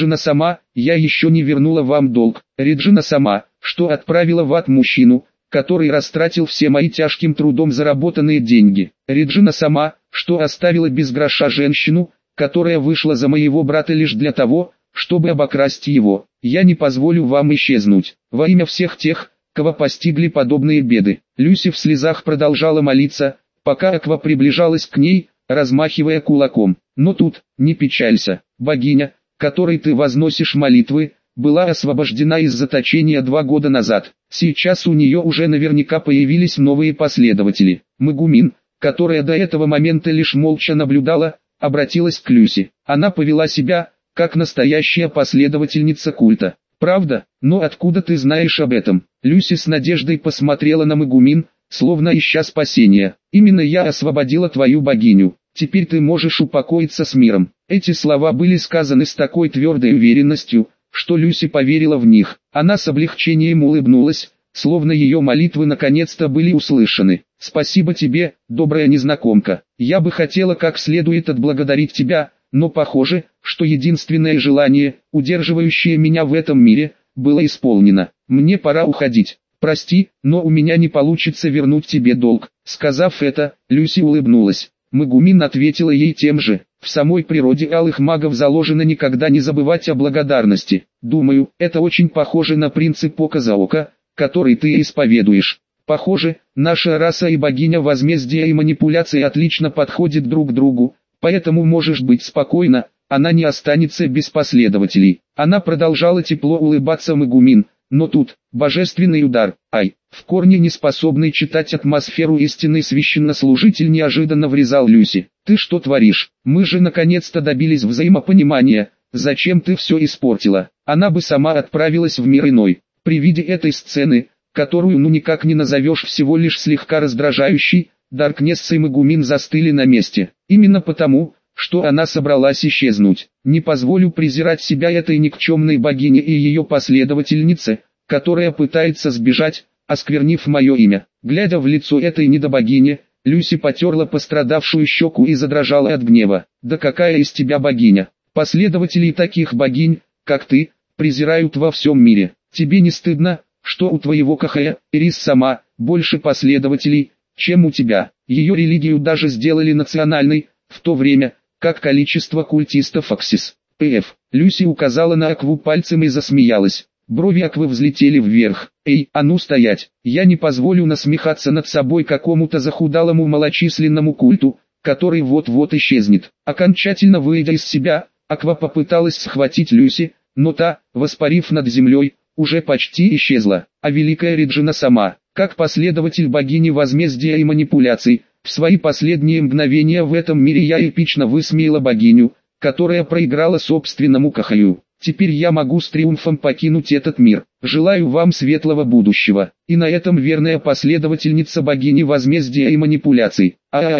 A: я еще не вернула вам долг. Реджина сама, что отправила в ад мужчину, который растратил все мои тяжким трудом заработанные деньги. Реджина сама, что оставила без гроша женщину, которая вышла за моего брата лишь для того, чтобы обокрасть его. Я не позволю вам исчезнуть. Во имя всех тех, кого постигли подобные беды. Люси в слезах продолжала молиться, пока Аква приближалась к ней, размахивая кулаком. Но тут, не печалься, богиня, которой ты возносишь молитвы, была освобождена из заточения 2 года назад. Сейчас у нее уже наверняка появились новые последователи. Мегумин, которая до этого момента лишь молча наблюдала, обратилась к Люси. Она повела себя, как настоящая последовательница культа. Правда? Но откуда ты знаешь об этом? Люси с надеждой посмотрела на Мегумин, словно ища спасения. Именно я освободила твою богиню. Теперь ты можешь упокоиться с миром. Эти слова были сказаны с такой твердой уверенностью, что Люси поверила в них. Она с облегчением улыбнулась, словно ее молитвы наконец-то были услышаны. «Спасибо тебе, добрая незнакомка. Я бы хотела как следует отблагодарить тебя, но похоже, что единственное желание, удерживающее меня в этом мире, было исполнено. Мне пора уходить. Прости, но у меня не получится вернуть тебе долг». Сказав это, Люси улыбнулась. Мегумин ответила ей тем же. В самой природе алых магов заложено никогда не забывать о благодарности. Думаю, это очень похоже на принцип око за око, который ты исповедуешь. Похоже, наша раса и богиня возмездия и манипуляции отлично подходят друг к другу, поэтому можешь быть спокойна, она не останется без последователей. Она продолжала тепло улыбаться Мегумин, но тут, божественный удар, в корне не способный читать атмосферу истинный священнослужитель неожиданно врезал Люси. Ты что творишь? Мы же наконец-то добились взаимопонимания, зачем ты все испортила? Она бы сама отправилась в мир иной. При виде этой сцены, которую никак не назовешь всего лишь слегка раздражающей, Даркнесс и Мегумин застыли на месте. Именно потому, что она собралась исчезнуть. Не позволю презирать себя этой никчемной богине и ее последовательнице, которая пытается сбежать, осквернив мое имя. Глядя в лицо этой недобогини, Люси потерла пострадавшую щеку и задрожала от гнева. Да какая из тебя богиня? Последователей таких богинь, как ты, презирают во всем мире. Тебе не стыдно, что у твоего Кахая, Ирис сама, больше последователей, чем у тебя? Ее религию даже сделали национальной, в то время, как количество культистов Аксис. П.Ф. Люси указала на Акву пальцем и засмеялась. Брови Аквы взлетели вверх. «Эй, а ну стоять! Я не позволю насмехаться над собой какому-то захудалому малочисленному культу, который вот-вот исчезнет». Окончательно выйдя из себя, Аква попыталась схватить Люси, но та, воспарив над землей, уже почти исчезла. А великая Реджина сама, как последователь богини возмездия и манипуляций, в свои последние мгновения в этом мире я эпично высмеяла богиню, которая проиграла собственному Кахаю. Теперь я могу с триумфом покинуть этот мир. Желаю вам светлого будущего. И на этом верная последовательница богини возмездия и манипуляций.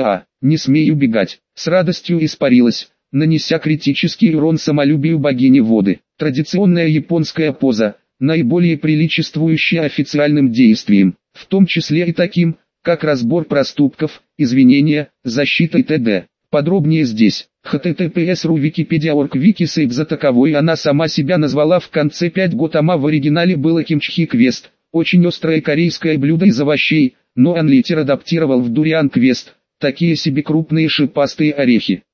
A: Не смей убегать. С радостью испарилась, нанеся критический урон самолюбию богини воды. Традиционная японская поза, наиболее приличествующая официальным действиям, в том числе и таким, как разбор проступков, извинения, защита и т.д. Подробнее здесь. https://wikipedia.org Викисейп за таковой она сама себя назвала в конце 5 готама. В оригинале было кимчхи квест, очень острое корейское блюдо из овощей, но Анлитер адаптировал в дуриан квест, такие себе крупные шипастые орехи.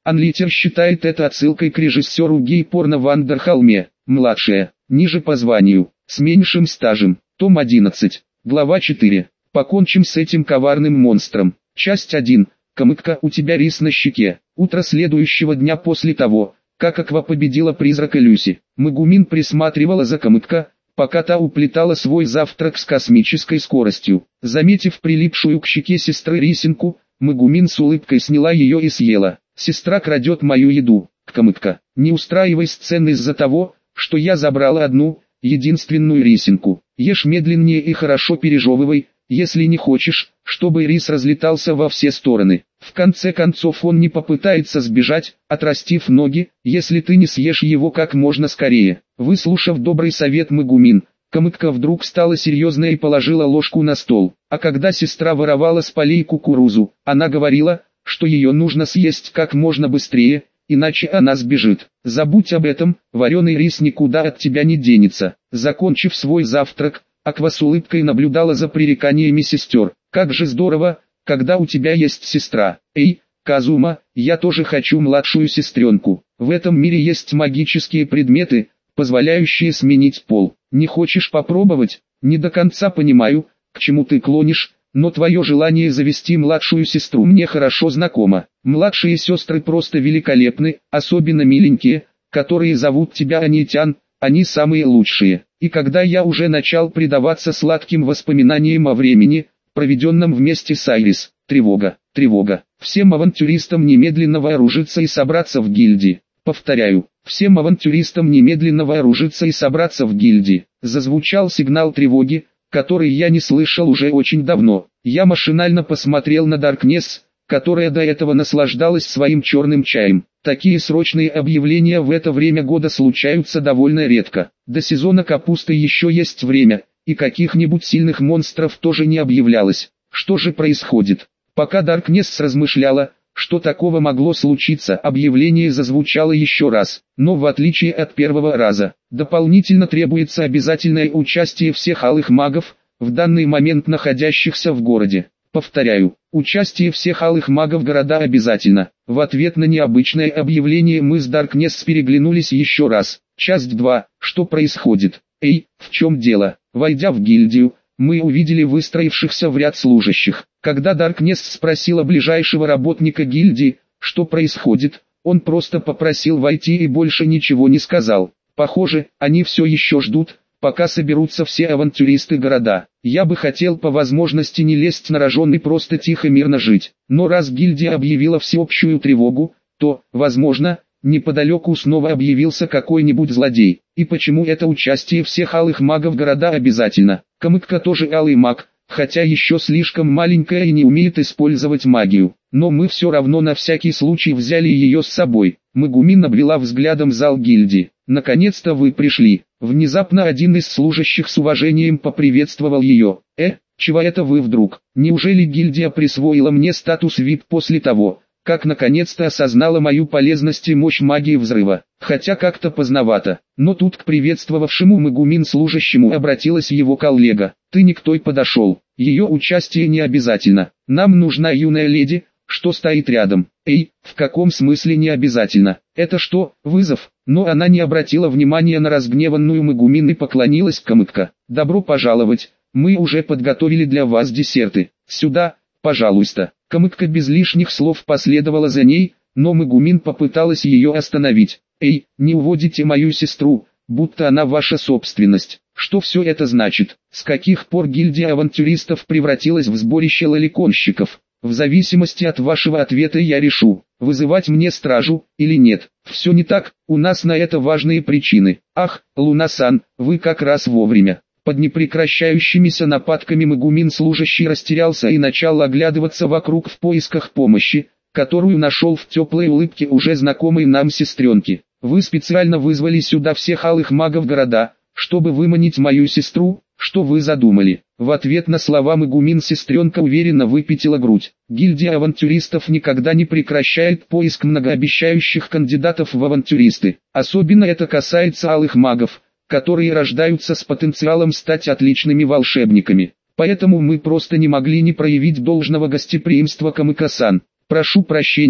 A: Анлитер считает это отсылкой к режиссеру гей-порно Вандерхалме, младшая, ниже по званию, с меньшим стажем. Том 11, глава 4. Покончим с этим коварным монстром. Часть 1. Камыкка, у тебя рис на щеке. Утро следующего дня после того, как Аква победила призрака Люси, Мегумин присматривала за Камыкка, пока та уплетала свой завтрак с космической скоростью. Заметив прилипшую к щеке сестры рисинку, Мегумин с улыбкой сняла ее и съела. «Сестра крадет мою еду, Камыкка, не устраивай сцены из-за того, что я забрала одну, единственную рисинку. Ешь медленнее и хорошо пережевывай, если не хочешь, чтобы рис разлетался во все стороны. В конце концов он не попытается сбежать, отрастив ноги, если ты не съешь его как можно скорее». Выслушав добрый совет Мегумин, Камыкка вдруг стала серьезной и положила ложку на стол. А когда сестра воровала с полей кукурузу, она говорила, что ее нужно съесть как можно быстрее, иначе она сбежит. «Забудь об этом, вареный рис никуда от тебя не денется». Закончив свой завтрак, Аква с улыбкой наблюдала за пререканиями сестер. «Как же здорово, когда у тебя есть сестра. Эй, Казума, я тоже хочу младшую сестренку. В этом мире есть магические предметы, позволяющие сменить пол. Не хочешь попробовать? Не до конца понимаю, к чему ты клонишь, но твое желание завести младшую сестру мне хорошо знакомо. Младшие сестры просто великолепны, особенно миленькие, которые зовут тебя Анитян, они самые лучшие». И когда я уже начал предаваться сладким воспоминаниям о времени, проведенном вместе с Айрис, тревога, тревога. Всем авантюристам немедленно вооружиться и собраться в гильдии. Повторяю, всем авантюристам немедленно вооружиться и собраться в гильдии. Зазвучал сигнал тревоги, который я не слышал уже очень давно. Я машинально посмотрел на Даркнесс, которая до этого наслаждалась своим черным чаем. Такие срочные объявления в это время года случаются довольно редко. До сезона капусты еще есть время, и каких-нибудь сильных монстров тоже не объявлялось. Что же происходит? Пока Даркнесс размышляла, что такого могло случиться, объявление зазвучало еще раз, но в отличие от первого раза, дополнительно требуется обязательное участие всех алых магов, в данный момент находящихся в городе. Повторяю, участие всех алых магов города обязательно. В ответ на необычное объявление мы с Даркнесс переглянулись еще раз. Часть 2. Что происходит? Эй, в чем дело? Войдя в гильдию, мы увидели выстроившихся в ряд служащих. Когда Даркнесс спросила ближайшего работника гильдии, что происходит, он просто попросил войти и больше ничего не сказал. Похоже, они все еще ждут, пока соберутся все авантюристы города. Я бы хотел по возможности не лезть на рожон и просто тихо мирно жить. Но раз гильдия объявила всеобщую тревогу, то, возможно, неподалеку снова объявился какой-нибудь злодей. И почему это участие всех алых магов города обязательно? Камыкка тоже алый маг, хотя еще слишком маленькая и не умеет использовать магию. Но мы все равно на всякий случай взяли ее с собой. Мегумин обвела взглядом зал гильдии. «Наконец-то вы пришли». Внезапно один из служащих с уважением поприветствовал ее. Чего это вы вдруг? Неужели гильдия присвоила мне статус VIP после того, как наконец-то осознала мою полезность и мощь магии взрыва? Хотя как-то поздновато. Но тут к приветствовавшему Мегумин служащему обратилась его коллега. «Ты не к той подошел. Ее участие не обязательно. Нам нужна юная леди, что стоит рядом». В каком смысле не обязательно? Это что, вызов? Но она не обратила внимания на разгневанную Мегумин и поклонилась Камыкка. «Добро пожаловать, мы уже подготовили для вас десерты. Сюда, пожалуйста». Камыкка без лишних слов последовала за ней, но Мегумин попыталась ее остановить. Не уводите мою сестру, будто она ваша собственность. Что все это значит? С каких пор гильдия авантюристов превратилась в сборище лоликонщиков? В зависимости от вашего ответа я решу, вызывать мне стражу или нет. Все не так, у нас на это важные причины. Ах, Луна-сан, вы как раз вовремя. Под непрекращающимися нападками Мегумин служащий растерялся и начал оглядываться вокруг в поисках помощи, которую нашел в теплой улыбке уже знакомой нам сестренки. Вы специально вызвали сюда всех алых магов города, чтобы выманить мою сестру? Что вы задумали? В ответ на слова Мегумин сестренка уверенно выпятила грудь. Гильдия авантюристов никогда не прекращает поиск многообещающих кандидатов в авантюристы. Особенно это касается алых магов, которые рождаются с потенциалом стать отличными волшебниками. Поэтому мы просто не могли не проявить должного гостеприимства, Камыкка-сан. Прошу прощения,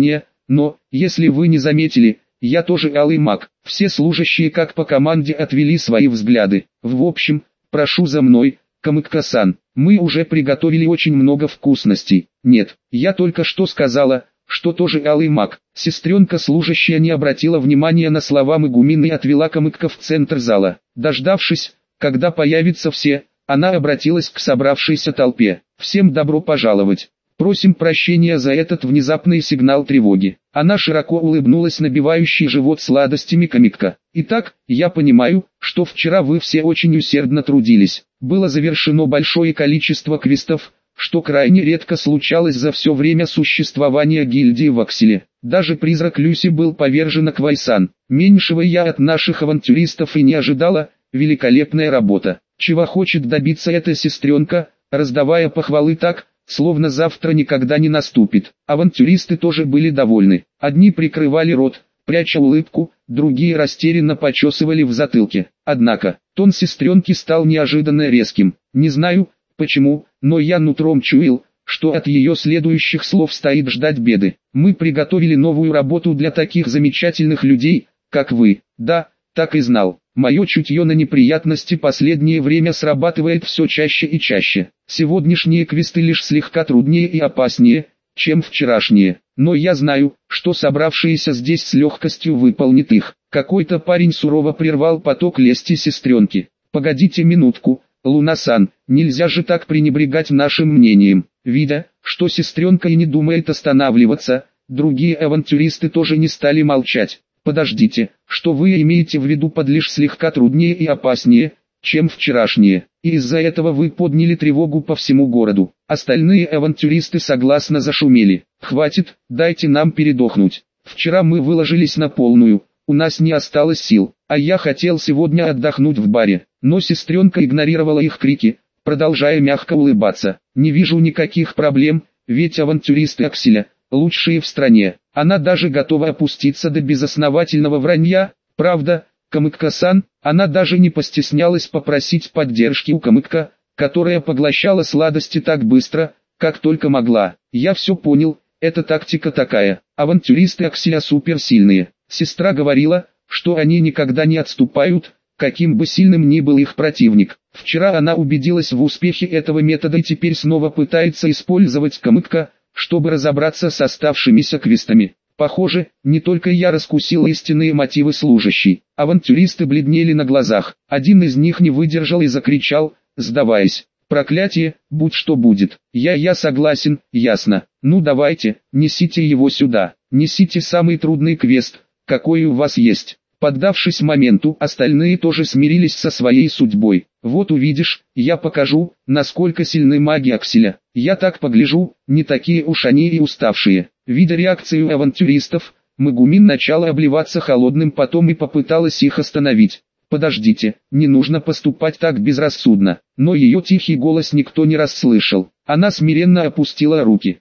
A: но, если вы не заметили, я тоже алый маг. Все служащие как по команде отвели свои взгляды. В общем, прошу за мной, Камыкка-сан. Мы уже приготовили очень много вкусностей. Нет, я только что сказала, что тоже алый маг. Сестренка служащая не обратила внимания на слова Мегумин и отвела Камыкка в центр зала. Дождавшись, когда появятся все, она обратилась к собравшейся толпе. Всем добро пожаловать. Просим прощения за этот внезапный сигнал тревоги. Она широко улыбнулась набивающей живот сладостями Камыкка. Итак, я понимаю, что вчера вы все очень усердно трудились. Было завершено большое количество квестов, что крайне редко случалось за все время существования гильдии в Акселе. Даже призрак Люси был повержен Аквайсан. Меньшего я от наших авантюристов и не ожидала. Великолепная работа. Чего хочет добиться эта сестренка, раздавая похвалы так, словно завтра никогда не наступит. Авантюристы тоже были довольны. Одни прикрывали рот, пряча улыбку, другие растерянно почесывали в затылке. Однако, тон сестренки стал неожиданно резким. Не знаю, почему, но я нутром чуял, что от ее следующих слов стоит ждать беды. Мы приготовили новую работу для таких замечательных людей, как вы. Да, так и знал. Мое чутье на неприятности последнее время срабатывает все чаще и чаще. Сегодняшние квесты лишь слегка труднее и опаснее, чем вчерашние. Но я знаю, что собравшиеся здесь с легкостью выполнит их. Какой-то парень сурово прервал поток лести сестренки. Погодите минутку, Луна-сан, нельзя же так пренебрегать нашим мнением. Видя, что сестренка и не думает останавливаться, другие авантюристы тоже не стали молчать. Подождите, что вы имеете в виду под лишь слегка труднее и опаснее, чем вчерашние, и из-за этого вы подняли тревогу по всему городу. Остальные авантюристы согласно зашумели. Хватит, дайте нам передохнуть. Вчера мы выложились на полную, у нас не осталось сил, а я хотел сегодня отдохнуть в баре. Но сестренка игнорировала их крики, продолжая мягко улыбаться. Не вижу никаких проблем, ведь авантюристы Акселя лучшие в стране. Она даже готова опуститься до безосновательного вранья. Правда, Камыкка-сан, она даже не постеснялась попросить поддержки у Камыкка, которая поглощала сладости так быстро, как только могла. Я все понял, это тактика такая. Авантюристы Акселя суперсильные. Сестра говорила, что они никогда не отступают, каким бы сильным ни был их противник. Вчера она убедилась в успехе этого метода и теперь снова пытается использовать Камыкка, чтобы разобраться с оставшимися квестами. Похоже, не только я раскусил истинные мотивы служащей. Авантюристы бледнели на глазах. Один из них не выдержал и закричал, сдаваясь. Проклятие, будь что будет. Я согласен, ясно. Ну давайте, несите его сюда. Несите самый трудный квест, какой у вас есть. Поддавшись моменту, остальные тоже смирились со своей судьбой. Вот увидишь, я покажу, насколько сильны маги Акселя. Я так погляжу, не такие уж они и уставшие. Видя реакцию авантюристов, Мегумин начала обливаться холодным потом и попыталась их остановить. Подождите, не нужно поступать так безрассудно. Но ее тихий голос никто не расслышал. Она смиренно опустила руки.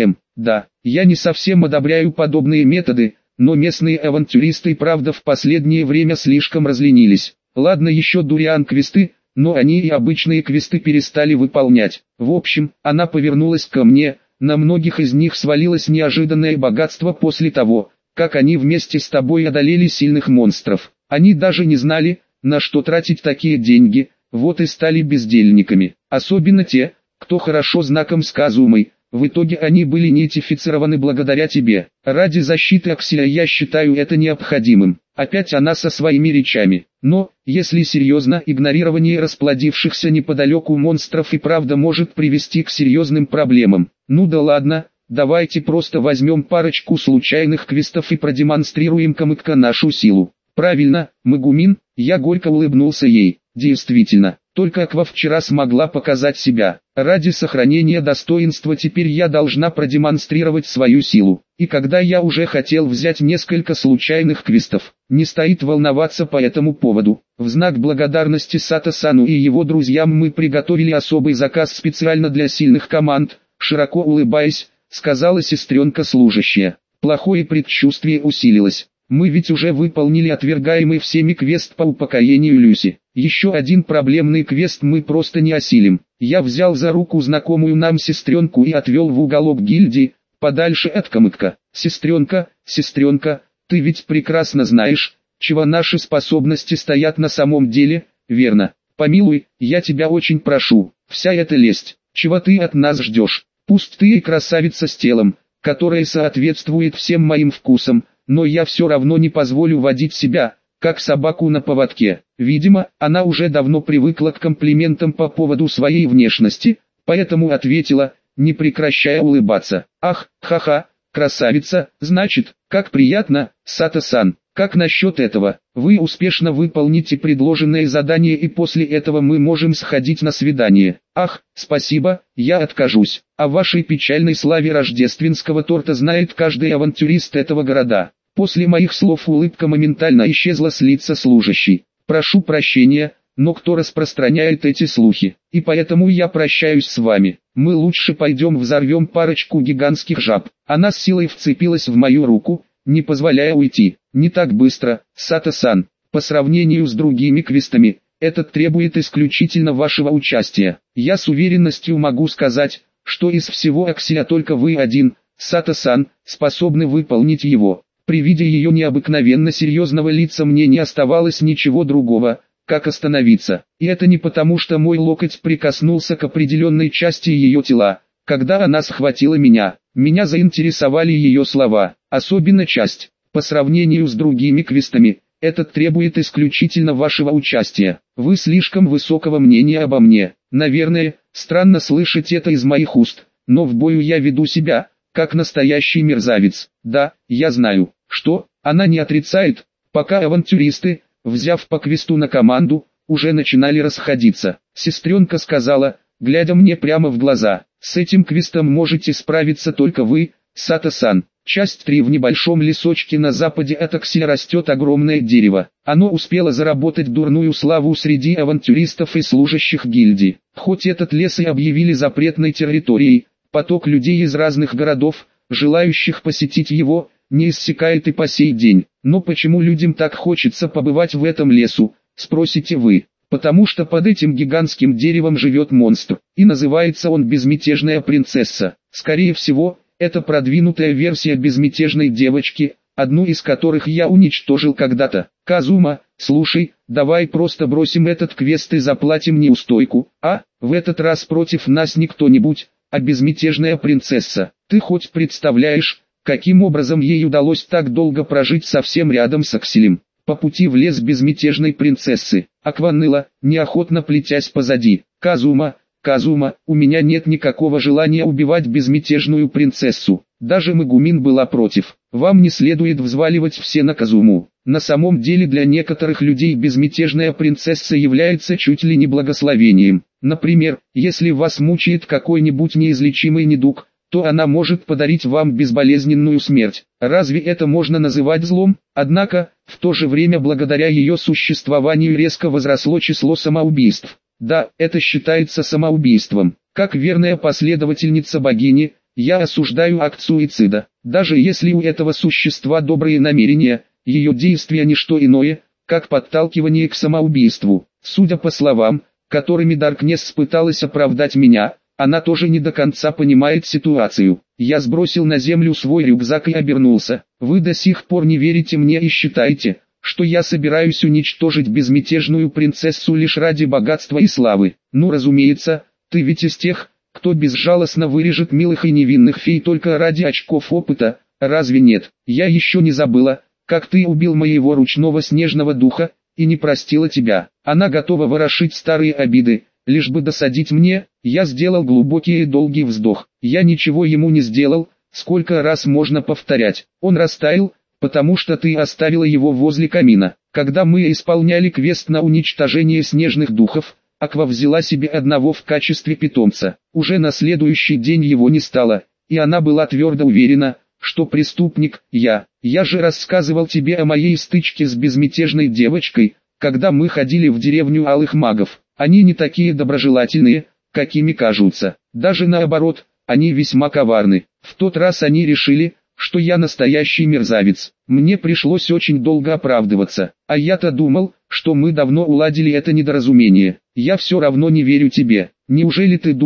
A: Да, я не совсем одобряю подобные методы, но местные авантюристы и правда в последнее время слишком разленились. Ладно еще дуриан-квесты, но они и обычные квесты перестали выполнять. В общем, она повернулась ко мне, на многих из них свалилось неожиданное богатство после того, как они вместе с тобой одолели сильных монстров. Они даже не знали, на что тратить такие деньги, вот и стали бездельниками. Особенно те, кто хорошо знаком с Казумой. В итоге они были неидентифицированы благодаря тебе. Ради защиты Акселя я считаю это необходимым. Опять она со своими речами. Но, если серьезно, игнорирование расплодившихся неподалеку монстров и правда может привести к серьезным проблемам. Ну да ладно, давайте просто возьмем парочку случайных квестов и продемонстрируем Камыкка нашу силу. Правильно, Мегумин, я горько улыбнулся ей. Действительно, только Аква вчера смогла показать себя. Ради сохранения достоинства теперь я должна продемонстрировать свою силу. И когда я уже хотел взять несколько случайных квестов, не стоит волноваться по этому поводу. В знак благодарности Сато-сану и его друзьям мы приготовили особый заказ специально для сильных команд, широко улыбаясь, сказала сестренка служащая. Плохое предчувствие усилилось. Мы ведь уже выполнили отвергаемый всеми квест по упокоению Люси. Еще один проблемный квест мы просто не осилим. Я взял за руку знакомую нам сестренку и отвел в уголок гильдии, подальше от Камыка. Сестренка, ты ведь прекрасно знаешь, чего наши способности стоят на самом деле, верно? Помилуй, я тебя очень прошу, вся эта лесть, чего ты от нас ждешь? Пусть ты и красавица с телом, которое соответствует всем моим вкусам, но я все равно не позволю водить себя, как собаку на поводке. Видимо, она уже давно привыкла к комплиментам по поводу своей внешности, поэтому ответила, не прекращая улыбаться. Ах, ха-ха, красавица, значит, как приятно, Сато-сан. Как насчет этого? Вы успешно выполните предложенное задание и после этого мы можем сходить на свидание. Ах, спасибо, я откажусь. О вашей печальной славе рождественского торта знает каждый авантюрист этого города. После моих слов улыбка моментально исчезла с лица служащей. Прошу прощения, но кто распространяет эти слухи? И поэтому я прощаюсь с вами. Мы лучше пойдем взорвем парочку гигантских жаб. Она с силой вцепилась в мою руку, не позволяя уйти. Не так быстро, Сато-сан. По сравнению с другими квестами, этот требует исключительно вашего участия. Я с уверенностью могу сказать, что из всего Аксия только вы один, Сато-сан, способны выполнить его. При виде ее необыкновенно серьезного лица мне не оставалось ничего другого, как остановиться. И это не потому, что мой локоть прикоснулся к определенной части ее тела. Когда она схватила меня, меня заинтересовали ее слова, особенно часть. По сравнению с другими квестами, этот требует исключительно вашего участия. Вы слишком высокого мнения обо мне. Наверное, странно слышать это из моих уст, но в бою я веду себя, как настоящий мерзавец. Да, я знаю, что, она не отрицает, пока авантюристы, взяв по квесту на команду, уже начинали расходиться. Сестренка сказала, глядя мне прямо в глаза, с этим квестом можете справиться только вы, Сато-сан. Часть 3. В небольшом лесочке на западе от Аксия растет огромное дерево. Оно успело заработать дурную славу среди авантюристов и служащих гильдии. Хоть этот лес и объявили запретной территорией, поток людей из разных городов, желающих посетить его, не иссякает и по сей день. Но почему людям так хочется побывать в этом лесу, спросите вы? Потому что под этим гигантским деревом живет монстр, и называется он Безмятежная принцесса. Скорее всего, это продвинутая версия безмятежной девочки, одну из которых я уничтожил когда-то. Казума, слушай, давай просто бросим этот квест и заплатим неустойку, а? В этот раз против нас не кто-нибудь, а безмятежная принцесса. Ты хоть представляешь, каким образом ей удалось так долго прожить совсем рядом с Акселем? По пути в лес безмятежной принцессы. Акваныла, неохотно плетясь позади. Казума, у меня нет никакого желания убивать безмятежную принцессу. Даже Мегумин была против. Вам не следует взваливать все на Казуму. На самом деле для некоторых людей безмятежная принцесса является чуть ли не благословением. Например, если вас мучает какой-нибудь неизлечимый недуг, то она может подарить вам безболезненную смерть. Разве это можно называть злом? Однако, в то же время благодаря ее существованию резко возросло число самоубийств. Да, это считается самоубийством. Как верная последовательница богини, я осуждаю акт суицида. Даже если у этого существа добрые намерения, ее действия не что иное, как подталкивание к самоубийству. Судя по словам, которыми Даркнесс пыталась оправдать меня, она тоже не до конца понимает ситуацию. Я сбросил на землю свой рюкзак и обернулся. Вы до сих пор не верите мне и считаете, что я собираюсь уничтожить безмятежную принцессу лишь ради богатства и славы. Ну разумеется, ты ведь из тех, кто безжалостно вырежет милых и невинных фей только ради очков опыта, разве нет? Я еще не забыла, как ты убил моего ручного снежного духа, и не простила тебя. Она готова ворошить старые обиды, лишь бы досадить мне. Я сделал глубокий и долгий вздох. Я ничего ему не сделал, сколько раз можно повторять. Он растаял, потому что ты оставила его возле камина. Когда мы исполняли квест на уничтожение снежных духов, Аква взяла себе одного в качестве питомца. Уже на следующий день его не стало, и она была твердо уверена, что преступник я. Я же рассказывал тебе о моей стычке с безмятежной девочкой, когда мы ходили в деревню Алых Магов. Они не такие доброжелательные, какими кажутся. Даже наоборот, они весьма коварны. В тот раз они решили, что я настоящий мерзавец. Мне пришлось очень долго оправдываться. А я-то думал, что мы давно уладили это недоразумение. Я все равно не верю тебе. Неужели ты думал,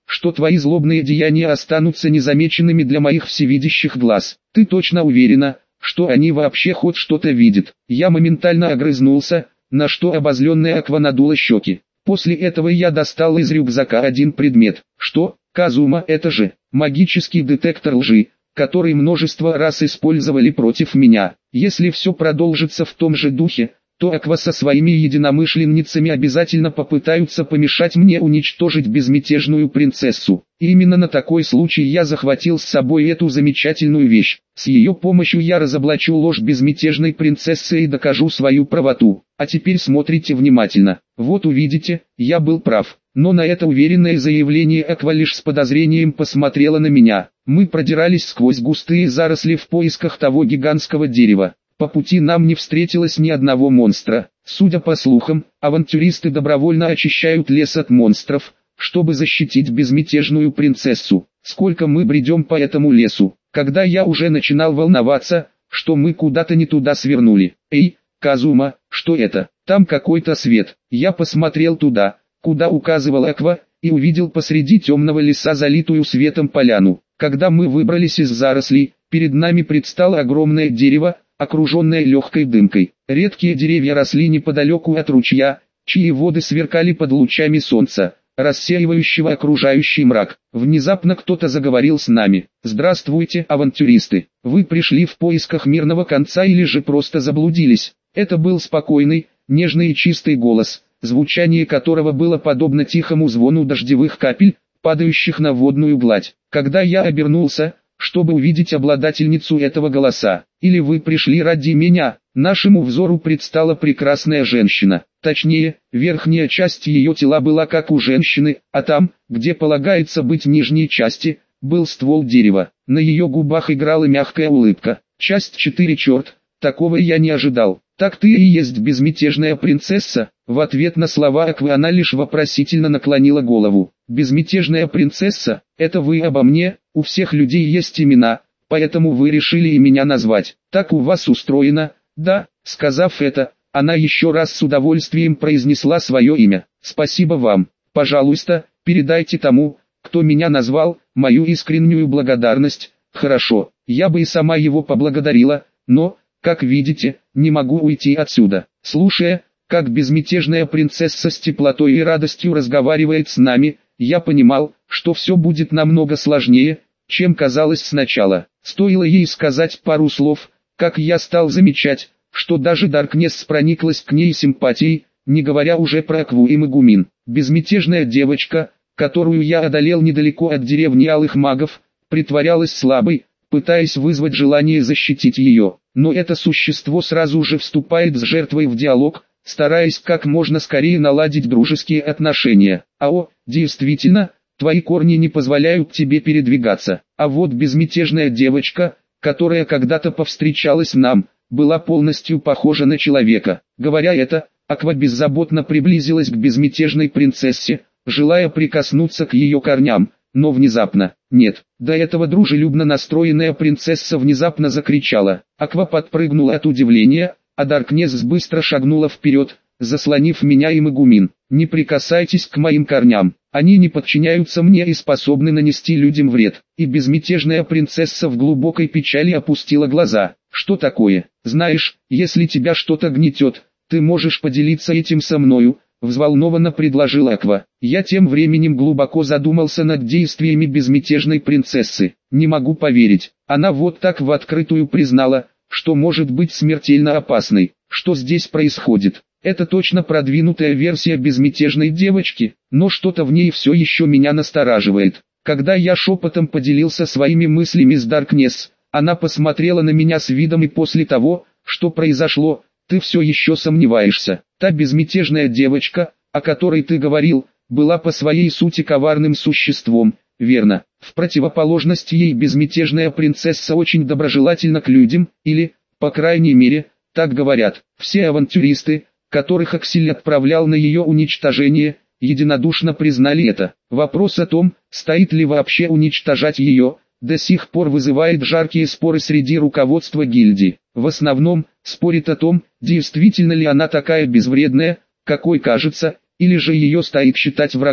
A: что твои злобные деяния останутся незамеченными для моих всевидящих глаз. Ты точно уверена, что они вообще хоть что-то видят? Я моментально огрызнулся, на что обозленная Аква надула щеки. После этого я достал из рюкзака один предмет. Что, Казума, это же магический детектор лжи, который множество раз использовали против меня. Если все продолжится в том же духе, то Аква со своими единомышленницами обязательно попытаются помешать мне уничтожить безмятежную принцессу. И именно на такой случай я захватил с собой эту замечательную вещь. С ее помощью я разоблачу ложь безмятежной принцессы и докажу свою правоту. А теперь смотрите внимательно. Вот увидите, я был прав. Но на это уверенное заявление Аква лишь с подозрением посмотрела на меня. Мы продирались сквозь густые заросли в поисках того гигантского дерева. По пути нам не встретилось ни одного монстра. Судя по слухам, авантюристы добровольно очищают лес от монстров, чтобы защитить безмятежную принцессу. Сколько мы бредем по этому лесу, когда я уже начинал волноваться, что мы куда-то не туда свернули. Эй, Казума, что это? Там какой-то свет. Я посмотрел туда, куда указывал Аква, и увидел посреди темного леса залитую светом поляну. Когда мы выбрались из зарослей, перед нами предстало огромное дерево, окруженное легкой дымкой. Редкие деревья росли неподалеку от ручья, чьи воды сверкали под лучами солнца, рассеивающего окружающий мрак. Внезапно кто-то заговорил с нами. «Здравствуйте, авантюристы! Вы пришли в поисках мирного конца или же просто заблудились?» Это был спокойный, нежный и чистый голос, звучание которого было подобно тихому звону дождевых капель, падающих на водную гладь. Когда я обернулся, чтобы увидеть обладательницу этого голоса, или вы пришли ради меня, нашему взору предстала прекрасная женщина. Точнее, верхняя часть ее тела была как у женщины, а там, где полагается быть нижней части, был ствол дерева. На ее губах играла мягкая улыбка. Часть 4. Черт, такого я не ожидал. Так ты и есть безмятежная принцесса? В ответ на слова Аквы она лишь вопросительно наклонила голову. Безмятежная принцесса, это вы обо мне? У всех людей есть имена, поэтому вы решили и меня назвать. Так у вас устроено? Да. Сказав это, она еще раз с удовольствием произнесла свое имя. Спасибо вам. Пожалуйста, передайте тому, кто меня назвал, мою искреннюю благодарность. Хорошо, я бы и сама его поблагодарила, но, как видите, не могу уйти отсюда. Слушая, как безмятежная принцесса с теплотой и радостью разговаривает с нами, я понимал, что все будет намного сложнее, чем казалось сначала. Стоило ей сказать пару слов, как я стал замечать, что даже Даркнесс прониклась к ней симпатией, не говоря уже про Акву и Мегумин. Безмятежная девочка, которую я одолел недалеко от деревни Алых Магов, притворялась слабой, пытаясь вызвать желание защитить ее. Но это существо сразу же вступает с жертвой в диалог, стараясь как можно скорее наладить дружеские отношения. Действительно, твои корни не позволяют тебе передвигаться. А вот безмятежная девочка, которая когда-то повстречалась нам, была полностью похожа на человека. Говоря это, Аква беззаботно приблизилась к безмятежной принцессе, желая прикоснуться к ее корням, но внезапно, нет, до этого дружелюбно настроенная принцесса внезапно закричала. Аква подпрыгнула от удивления, а Даркнесс быстро шагнула вперед, заслонив меня и Мегумин. «Не прикасайтесь к моим корням, они не подчиняются мне и способны нанести людям вред». И безмятежная принцесса в глубокой печали опустила глаза. «Что такое? Знаешь, если тебя что-то гнетет, ты можешь поделиться этим со мною», взволнованно предложила Аква. Я тем временем глубоко задумался над действиями безмятежной принцессы. Не могу поверить, она вот так в открытую признала, что может быть смертельно опасной. Что здесь происходит? Это точно продвинутая версия безмятежной девочки, но что-то в ней все еще меня настораживает. Когда я шепотом поделился своими мыслями с Даркнесс, она посмотрела на меня с видом: и после того, что произошло, ты все еще сомневаешься. Та безмятежная девочка, о которой ты говорил, была по своей сути коварным существом, верно? В противоположность ей безмятежная принцесса очень доброжелательна к людям, или, по крайней мере, так говорят. Все авантюристы, которых Аксель отправлял на ее уничтожение, единодушно признали это. Вопрос о том, стоит ли вообще уничтожать ее, до сих пор вызывает жаркие споры среди руководства гильдии. В основном, спорит о том, действительно ли она такая безвредная, какой кажется, или же ее стоит считать врагом.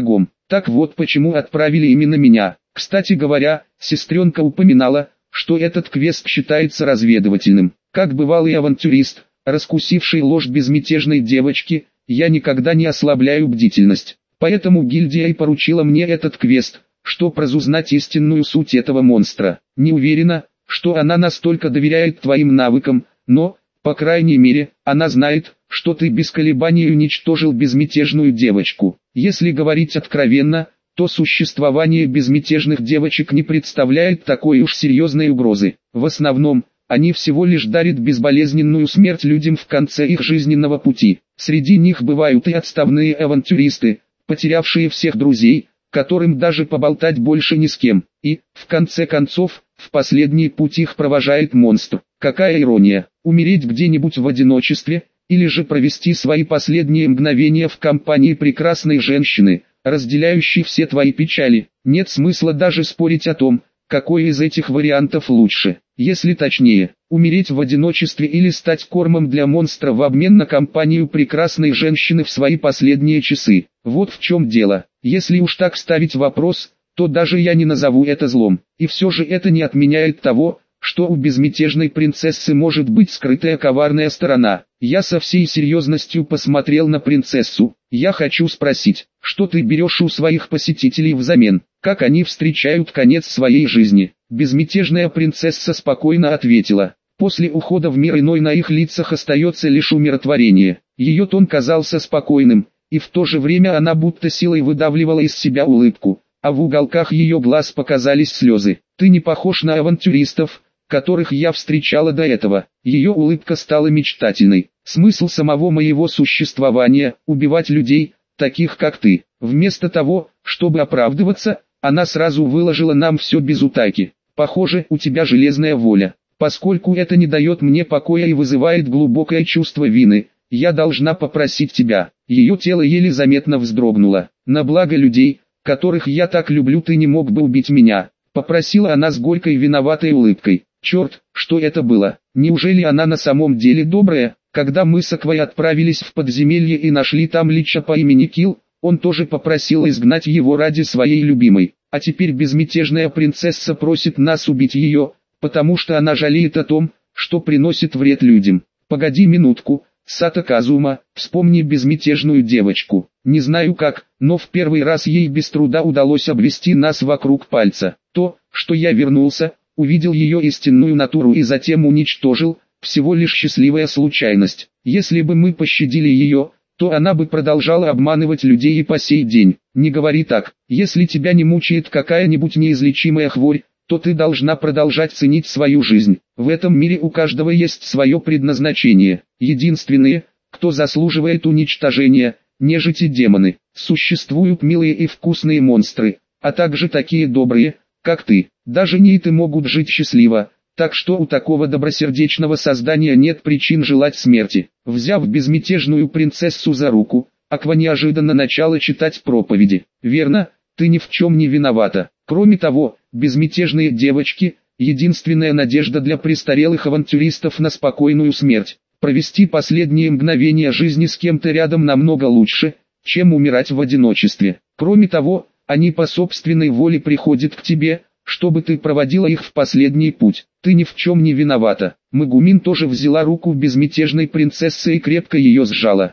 A: Так вот почему отправили именно меня. Кстати говоря, сестренка упоминала, что этот квест считается разведывательным. Как бывалый авантюрист, раскусивший ложь безмятежной девочки, я никогда не ослабляю бдительность. Поэтому гильдия и поручила мне этот квест, чтобы разузнать истинную суть этого монстра. Не уверена, что она настолько доверяет твоим навыкам, но, по крайней мере, она знает, что ты без колебаний уничтожил безмятежную девочку. Если говорить откровенно, то существование безмятежных девочек не представляет такой уж серьезной угрозы. В основном, они всего лишь дарят безболезненную смерть людям в конце их жизненного пути. Среди них бывают и отставные авантюристы, потерявшие всех друзей, которым даже поболтать больше ни с кем. И, в конце концов, в последний путь их провожает монстр. Какая ирония, умереть где-нибудь в одиночестве, или же провести свои последние мгновения в компании прекрасной женщины, разделяющей все твои печали. Нет смысла даже спорить о том, какой из этих вариантов лучше. Если точнее, умереть в одиночестве или стать кормом для монстра в обмен на компанию прекрасной женщины в свои последние часы. Вот в чем дело. Если уж так ставить вопрос, то даже я не назову это злом. И все же это не отменяет того, что у безмятежной принцессы может быть скрытая коварная сторона. Я со всей серьезностью посмотрел на принцессу. Я хочу спросить, что ты берешь у своих посетителей взамен, как они встречают конец своей жизни? Безмятежная принцесса спокойно ответила. После ухода в мир иной на их лицах остается лишь умиротворение. Ее тон казался спокойным, и в то же время она будто силой выдавливала из себя улыбку, а в уголках ее глаз показались слезы. Ты не похож на авантюристов, которых я встречала до этого. Ее улыбка стала мечтательной. Смысл самого моего существования – убивать людей, таких как ты. Вместо того, чтобы оправдываться, она сразу выложила нам все без утайки. Похоже, у тебя железная воля. Поскольку это не дает мне покоя и вызывает глубокое чувство вины, я должна попросить тебя. Ее тело еле заметно вздрогнуло. На благо людей, которых я так люблю, ты не мог бы убить меня. Попросила она с горькой виноватой улыбкой. Черт, что это было? Неужели она на самом деле добрая? Когда мы с Аквой отправились в подземелье и нашли там лича по имени Килл, он тоже попросил изгнать его ради своей любимой. А теперь безмятежная принцесса просит нас убить ее, потому что она жалеет о том, что приносит вред людям. Погоди минутку, Сато Казума, вспомни безмятежную девочку. Не знаю как, но в первый раз ей без труда удалось обвести нас вокруг пальца. То, что я вернулся, увидел ее истинную натуру и затем уничтожил, всего лишь счастливая случайность. Если бы мы пощадили ее, то она бы продолжала обманывать людей и по сей день. Не говори так. Если тебя не мучает какая-нибудь неизлечимая хворь, то ты должна продолжать ценить свою жизнь. В этом мире у каждого есть свое предназначение. Единственные, кто заслуживает уничтожения, нежить и демоны. Существуют милые и вкусные монстры, а также такие добрые, как ты. Даже нейты могут жить счастливо, так что у такого добросердечного создания нет причин желать смерти. Взяв безмятежную принцессу за руку, Аква неожиданно начала читать проповеди. Верно, ты ни в чем не виновата. Кроме того, безмятежные девочки – единственная надежда для престарелых авантюристов на спокойную смерть. Провести последние мгновения жизни с кем-то рядом намного лучше, чем умирать в одиночестве. Кроме того, они по собственной воле приходят к тебе, чтобы ты проводила их в последний путь. Ты ни в чем не виновата. Мегумин тоже взяла руку безмятежной принцессы и крепко ее сжала.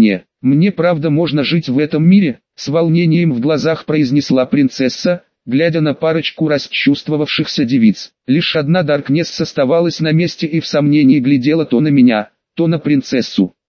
A: Мне правда можно жить в этом мире? С волнением в глазах произнесла принцесса, глядя на парочку расчувствовавшихся девиц. Лишь одна Даркнесс оставалась на месте и в сомнении глядела то на меня, то на принцессу.